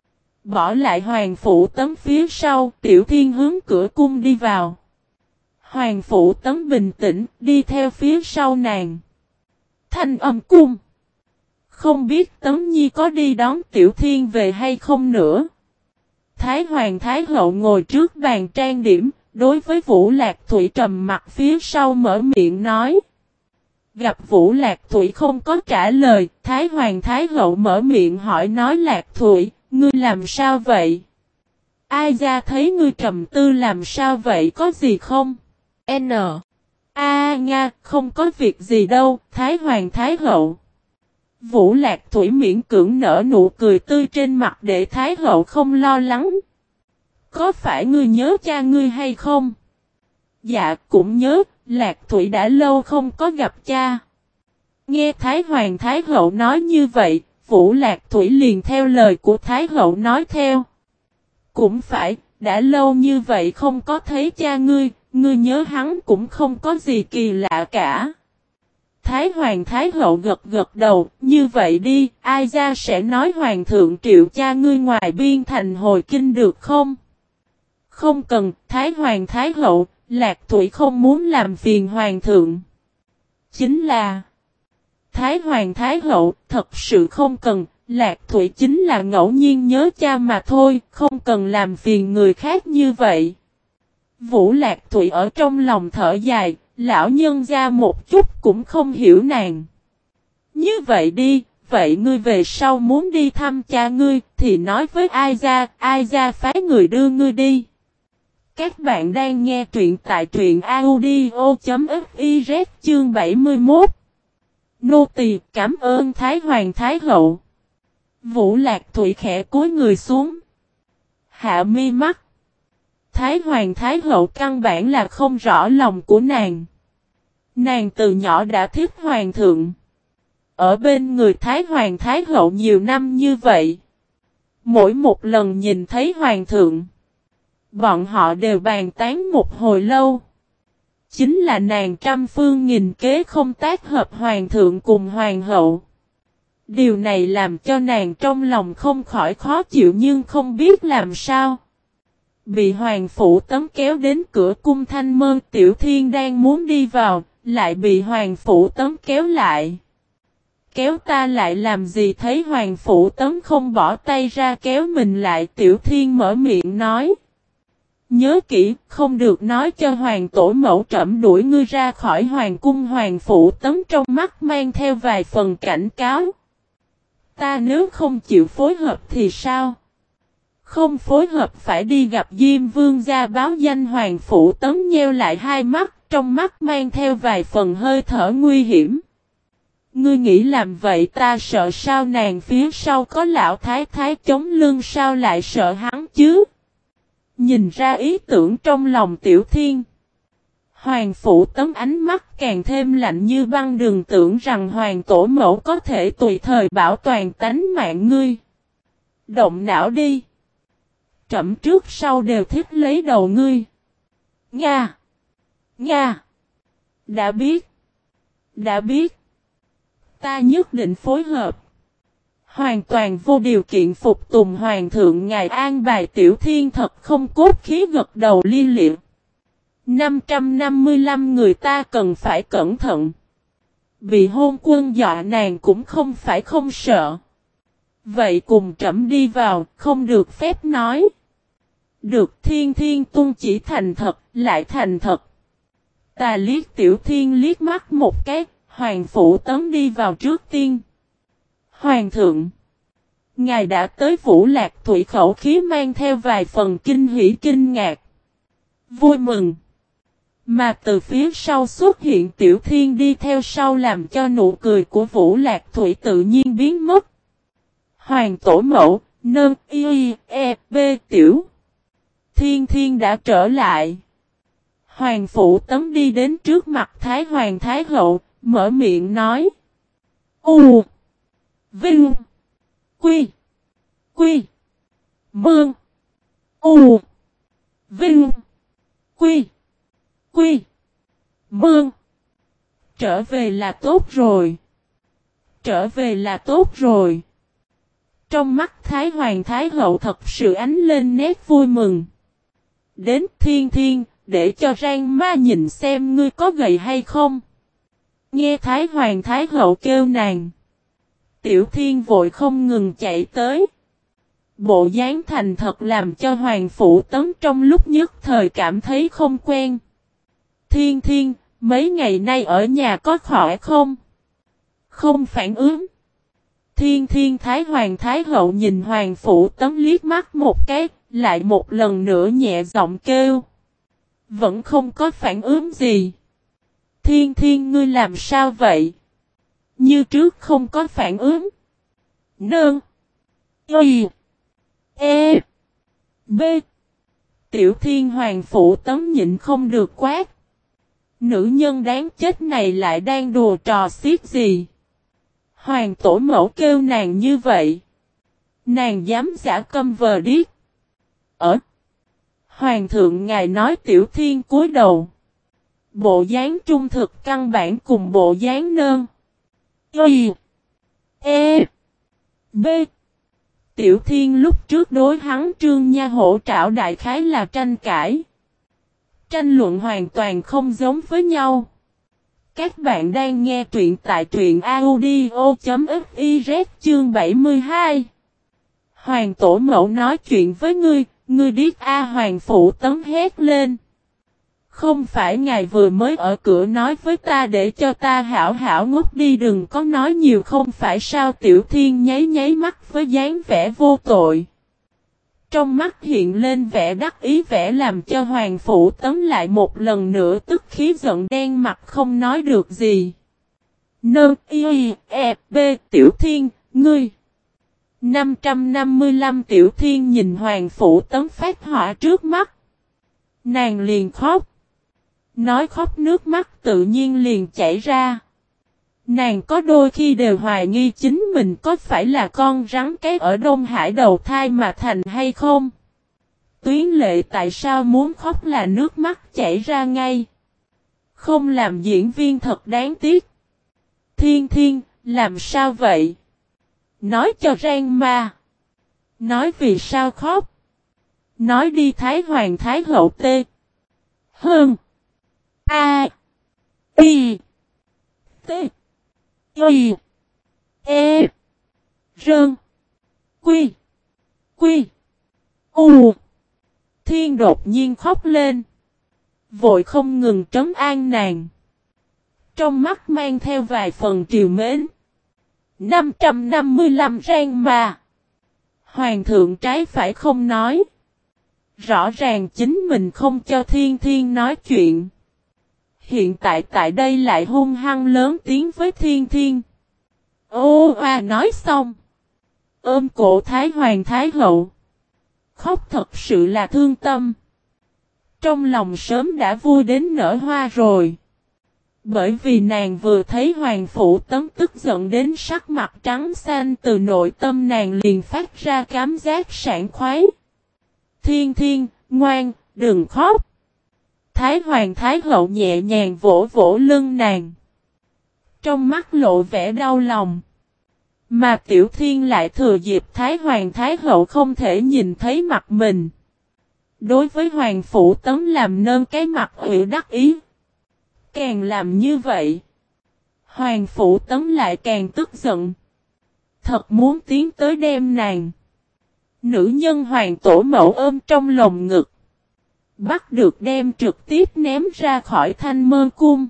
A: Bỏ lại Hoàng Phủ Tấn phía sau, Tiểu Thiên hướng cửa cung đi vào. Hoàng Phủ Tấn bình tĩnh, đi theo phía sau nàng. Thanh âm cung. Không biết Tấn Nhi có đi đón Tiểu Thiên về hay không nữa. Thái Hoàng Thái Hậu ngồi trước bàn trang điểm, đối với Vũ Lạc Thủy trầm mặt phía sau mở miệng nói. Gặp Vũ Lạc Thủy không có trả lời, Thái Hoàng Thái Hậu mở miệng hỏi nói Lạc Thủy, ngươi làm sao vậy? Ai ra thấy ngươi trầm tư làm sao vậy, có gì không? N. A Nga, không có việc gì đâu, Thái Hoàng Thái Hậu. Vũ Lạc Thủy miễn cưỡng nở nụ cười tươi trên mặt để Thái hậu không lo lắng. Có phải ngươi nhớ cha ngươi hay không? Dạ cũng nhớ, Lạc Thủy đã lâu không có gặp cha. Nghe Thái Hoàng Thái hậu nói như vậy, Vũ Lạc Thủy liền theo lời của Thái hậu nói theo. Cũng phải, đã lâu như vậy không có thấy cha ngươi, ngươi nhớ hắn cũng không có gì kỳ lạ cả. Thái Hoàng Thái hậu gật gật đầu, như vậy đi, ai ra sẽ nói Hoàng thượng triệu cha ngươi ngoài biên thành hồi kinh được không? Không cần, Thái Hoàng Thái hậu, Lạc Thủy không muốn làm phiền Hoàng thượng. Chính là Thái Hoàng Thái hậu, thật sự không cần, Lạc Thủy chính là ngẫu nhiên nhớ cha mà thôi, không cần làm phiền người khác như vậy. Vũ Lạc Thủy ở trong lòng thở dài, lão nhân gia một chút cũng không hiểu nàng. Như vậy đi, vậy ngươi về sau muốn đi thăm cha ngươi, thì nói với ai ra, ai ra phái người đưa ngươi đi. Các bạn đang nghe truyện tại truyện audio.fiz chương bảy mươi mốt. Nô tỳ cảm ơn Thái Hoàng Thái hậu. Vũ Lạc Thủy khẽ cúi người xuống. Hạ mi mắt. Thái Hoàng Thái hậu căn bản là không rõ lòng của nàng. Nàng từ nhỏ đã thích Hoàng thượng. Ở bên người Thái Hoàng Thái hậu nhiều năm như vậy. Mỗi một lần nhìn thấy Hoàng thượng, bọn họ đều bàn tán một hồi lâu. Chính là nàng trăm phương nghìn kế không tác hợp Hoàng thượng cùng Hoàng hậu. Điều này làm cho nàng trong lòng không khỏi khó chịu nhưng không biết làm sao. Bị Hoàng Phủ Tấm kéo đến cửa cung Thanh Mơ, Tiểu Thiên đang muốn đi vào, lại bị Hoàng Phủ Tấm kéo lại. Kéo ta lại làm gì? Thấy Hoàng Phủ Tấm không bỏ tay ra kéo mình lại, Tiểu Thiên mở miệng nói. Nhớ kỹ, không được nói cho Hoàng Tổ mẫu trẫm đuổi ngươi ra khỏi Hoàng cung. Hoàng Phủ Tấm trong mắt mang theo vài phần cảnh cáo. Ta nếu không chịu phối hợp thì sao? Không phối hợp phải đi gặp Diêm Vương gia báo danh. Hoàng Phủ Tấm nheo lại hai mắt, trong mắt mang theo vài phần hơi thở nguy hiểm. Ngươi nghĩ làm vậy ta sợ sao? Nàng phía sau có lão thái thái chống lưng, sao lại sợ hắn chứ? Nhìn ra ý tưởng trong lòng Tiểu Thiên, Hoàng Phủ Tấm ánh mắt càng thêm lạnh như băng. Đừng tưởng rằng Hoàng Tổ mẫu có thể tùy thời bảo toàn tánh mạng ngươi. Động não đi. Trẫm trước sau đều thích lấy đầu ngươi. Nga. Nga. Đã biết. Đã biết. Ta nhất định phối hợp. Hoàn toàn vô điều kiện phục tùng Hoàng thượng ngài an bài. Tiểu Thiên thật không cốt khí gật đầu li liệm. năm trăm năm mươi lăm người ta cần phải cẩn thận. Bị hôn quân dọa nàng cũng không phải không sợ. Vậy cùng trẫm đi vào, không được phép nói. Được. Thiên Thiên tuân chỉ thành thật, lại thành thật. Ta liếc Tiểu Thiên liếc mắt một cái, Hoàng Phủ Tấm đi vào trước tiên. Hoàng thượng, ngài đã tới. Vũ Lạc Thủy khẩu khí mang theo vài phần kinh hỉ, kinh ngạc, vui mừng. Mà từ phía sau xuất hiện Tiểu Thiên đi theo sau, làm cho nụ cười của Vũ Lạc Thủy tự nhiên biến mất. Hoàng Tổ mẫu, nơn y e b Tiểu Thiên Thiên đã trở lại. Hoàng Phủ Tấm đi đến trước mặt Thái Hoàng Thái hậu, mở miệng nói. U Vinh Quy Quy Mương U Vinh Quy Quy Mương. Trở về là tốt rồi. Trở về là tốt rồi. Trong mắt Thái Hoàng Thái hậu thật sự ánh lên nét vui mừng. Đến. Thiên Thiên, để cho Rang Ma nhìn xem ngươi có gầy hay không. Nghe Thái Hoàng Thái hậu kêu nàng, Tiểu Thiên vội không ngừng chạy tới. Bộ dáng thành thật làm cho Hoàng Phủ Tấm trong lúc nhất thời cảm thấy không quen. Thiên Thiên, mấy ngày nay ở nhà có khỏe không? Không phản ứng. Thiên Thiên. Thái Hoàng Thái hậu nhìn Hoàng Phủ Tấm liếc mắt một cái, lại một lần nữa nhẹ giọng kêu. Vẫn không có phản ứng gì. Thiên Thiên, ngươi làm sao vậy? Như trước không có phản ứng. Nương. Y. E. B. Tiểu Thiên Hoàng Phụ Tấn nhịn không được quát. Nữ nhân đáng chết này lại đang đùa trò xiết gì? Hoàng tổ mẫu kêu nàng như vậy. Nàng dám giả câm vờ điếc. Ở. Hoàng thượng ngài nói Tiểu Thiên cúi đầu. Bộ dáng trung thực căn bản cùng bộ dáng nơn. Y. E. B. Tiểu Thiên lúc trước đối hắn Trương Nha hổ trảo đại khái là tranh cãi. Tranh luận hoàn toàn không giống với nhau. Các bạn đang nghe truyện tại truyện audio.fiz chương bảy mươi hai. Hoàng tổ mẫu nói chuyện với ngươi, ngươi điếc A Hoàng Phụ Tấn hét lên. Không phải ngài vừa mới ở cửa nói với ta để cho ta hảo hảo ngốc đi đừng có nói nhiều không phải sao Tiểu Thiên nháy nháy mắt với dáng vẻ vô tội. Trong mắt hiện lên vẻ đắc ý vẻ làm cho Hoàng Phụ Tấn lại một lần nữa tức khí giận đen mặt không nói được gì. Nơ y e b Tiểu Thiên, ngươi. năm trăm năm mươi lăm Tiểu Thiên nhìn Hoàng Phụ Tấn phát họa trước mắt. Nàng liền khóc. Nói khóc nước mắt tự nhiên liền chảy ra. Nàng có đôi khi đều hoài nghi chính mình có phải là con rắn cái ở Đông Hải đầu thai mà thành hay không. Tuyến Lệ tại sao muốn khóc là nước mắt chảy ra ngay. Không làm diễn viên thật đáng tiếc. Thiên Thiên, làm sao vậy? Nói cho Rang Ma. Nói vì sao khóc. Nói đi Thái Hoàng Thái Hậu tê. Hơn. A. Y. T. Y. E. Rơn. Quy. Quy. U. Thiên đột nhiên khóc lên. Vội không ngừng trấn an nàng. Trong mắt mang theo vài phần triều mến. năm trăm năm mươi lăm Rang Ma. Hoàng thượng trái phải không nói. Rõ ràng chính mình không cho Thiên Thiên nói chuyện. Hiện tại tại đây lại hung hăng lớn tiếng với Thiên Thiên. Ô à nói xong. Ôm cổ Thái Hoàng Thái Hậu. Khóc thật sự là thương tâm. Trong lòng sớm đã vui đến nở hoa rồi. Bởi vì nàng vừa thấy Hoàng Phụ Tấn tức giận đến sắc mặt trắng xanh từ nội tâm nàng liền phát ra cảm giác sảng khoái. Thiên Thiên, ngoan, đừng khóc. Thái Hoàng Thái Hậu nhẹ nhàng vỗ vỗ lưng nàng. Trong mắt lộ vẻ đau lòng. Mà Tiểu Thiên lại thừa dịp Thái Hoàng Thái Hậu không thể nhìn thấy mặt mình. Đối với Hoàng Phụ Tấn làm nơn cái mặt ủy đắc ý. Càng làm như vậy. Hoàng Phụ Tấn lại càng tức giận. Thật muốn tiến tới đem nàng. Nữ nhân Hoàng Tổ Mẫu ôm trong lồng ngực. Bắt được đem trực tiếp ném ra khỏi Thanh Mơ Cung.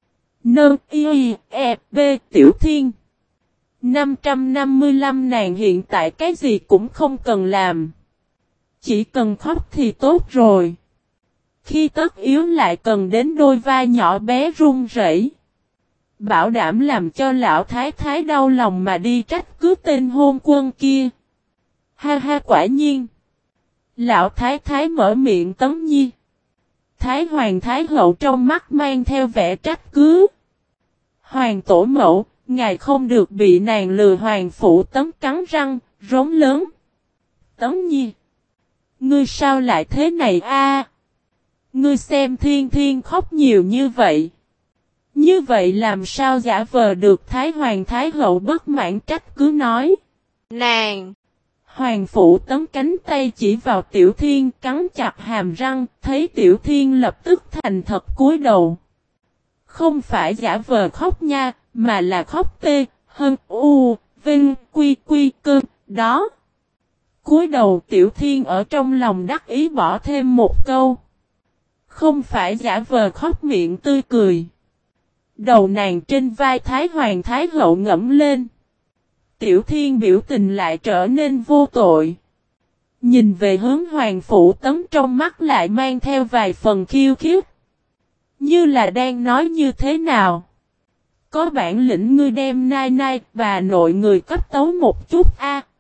A: Nơ y e b Tiểu Thiên. năm trăm năm mươi lăm nàng hiện tại cái gì cũng không cần làm. Chỉ cần khóc thì tốt rồi. Khi tất yếu lại cần đến đôi vai nhỏ bé run rẩy. Bảo đảm làm cho lão thái thái đau lòng mà đi trách cứ tên hôn quân kia. Ha ha quả nhiên. Lão thái thái mở miệng Tấn Nhi. Thái Hoàng Thái Hậu trong mắt mang theo vẻ trách cứ. Hoàng Tổ Mẫu, ngài không được bị nàng lừa. Hoàng Phụ Tấn cắn răng, rống lớn. Tấn Nhi. Ngươi sao lại thế này a? Ngươi xem Thiên Thiên khóc nhiều như vậy. Như vậy làm sao giả vờ được. Thái Hoàng Thái Hậu bất mãn trách cứ nói. Nàng. Hoàng Phụ Tấn cánh tay chỉ vào Tiểu Thiên cắn chặt hàm răng. Thấy Tiểu Thiên lập tức thành thật cúi đầu. Không phải giả vờ khóc nha. Mà là khóc tê. Hơn u. Vinh quy quy cơn. Đó. Cúi đầu Tiểu Thiên ở trong lòng đắc ý bỏ thêm một câu. Không phải giả vờ khóc miệng tươi cười. Đầu nàng trên vai Thái Hoàng Thái Hậu ngẫm lên. Tiểu Thiên biểu tình lại trở nên vô tội. Nhìn về hướng Hoàng Phụ Tấn trong mắt lại mang theo vài phần khiêu khích. Như là đang nói như thế nào. có bản lĩnh ngươi đem nai nai và nội người cấp tấu một chút a.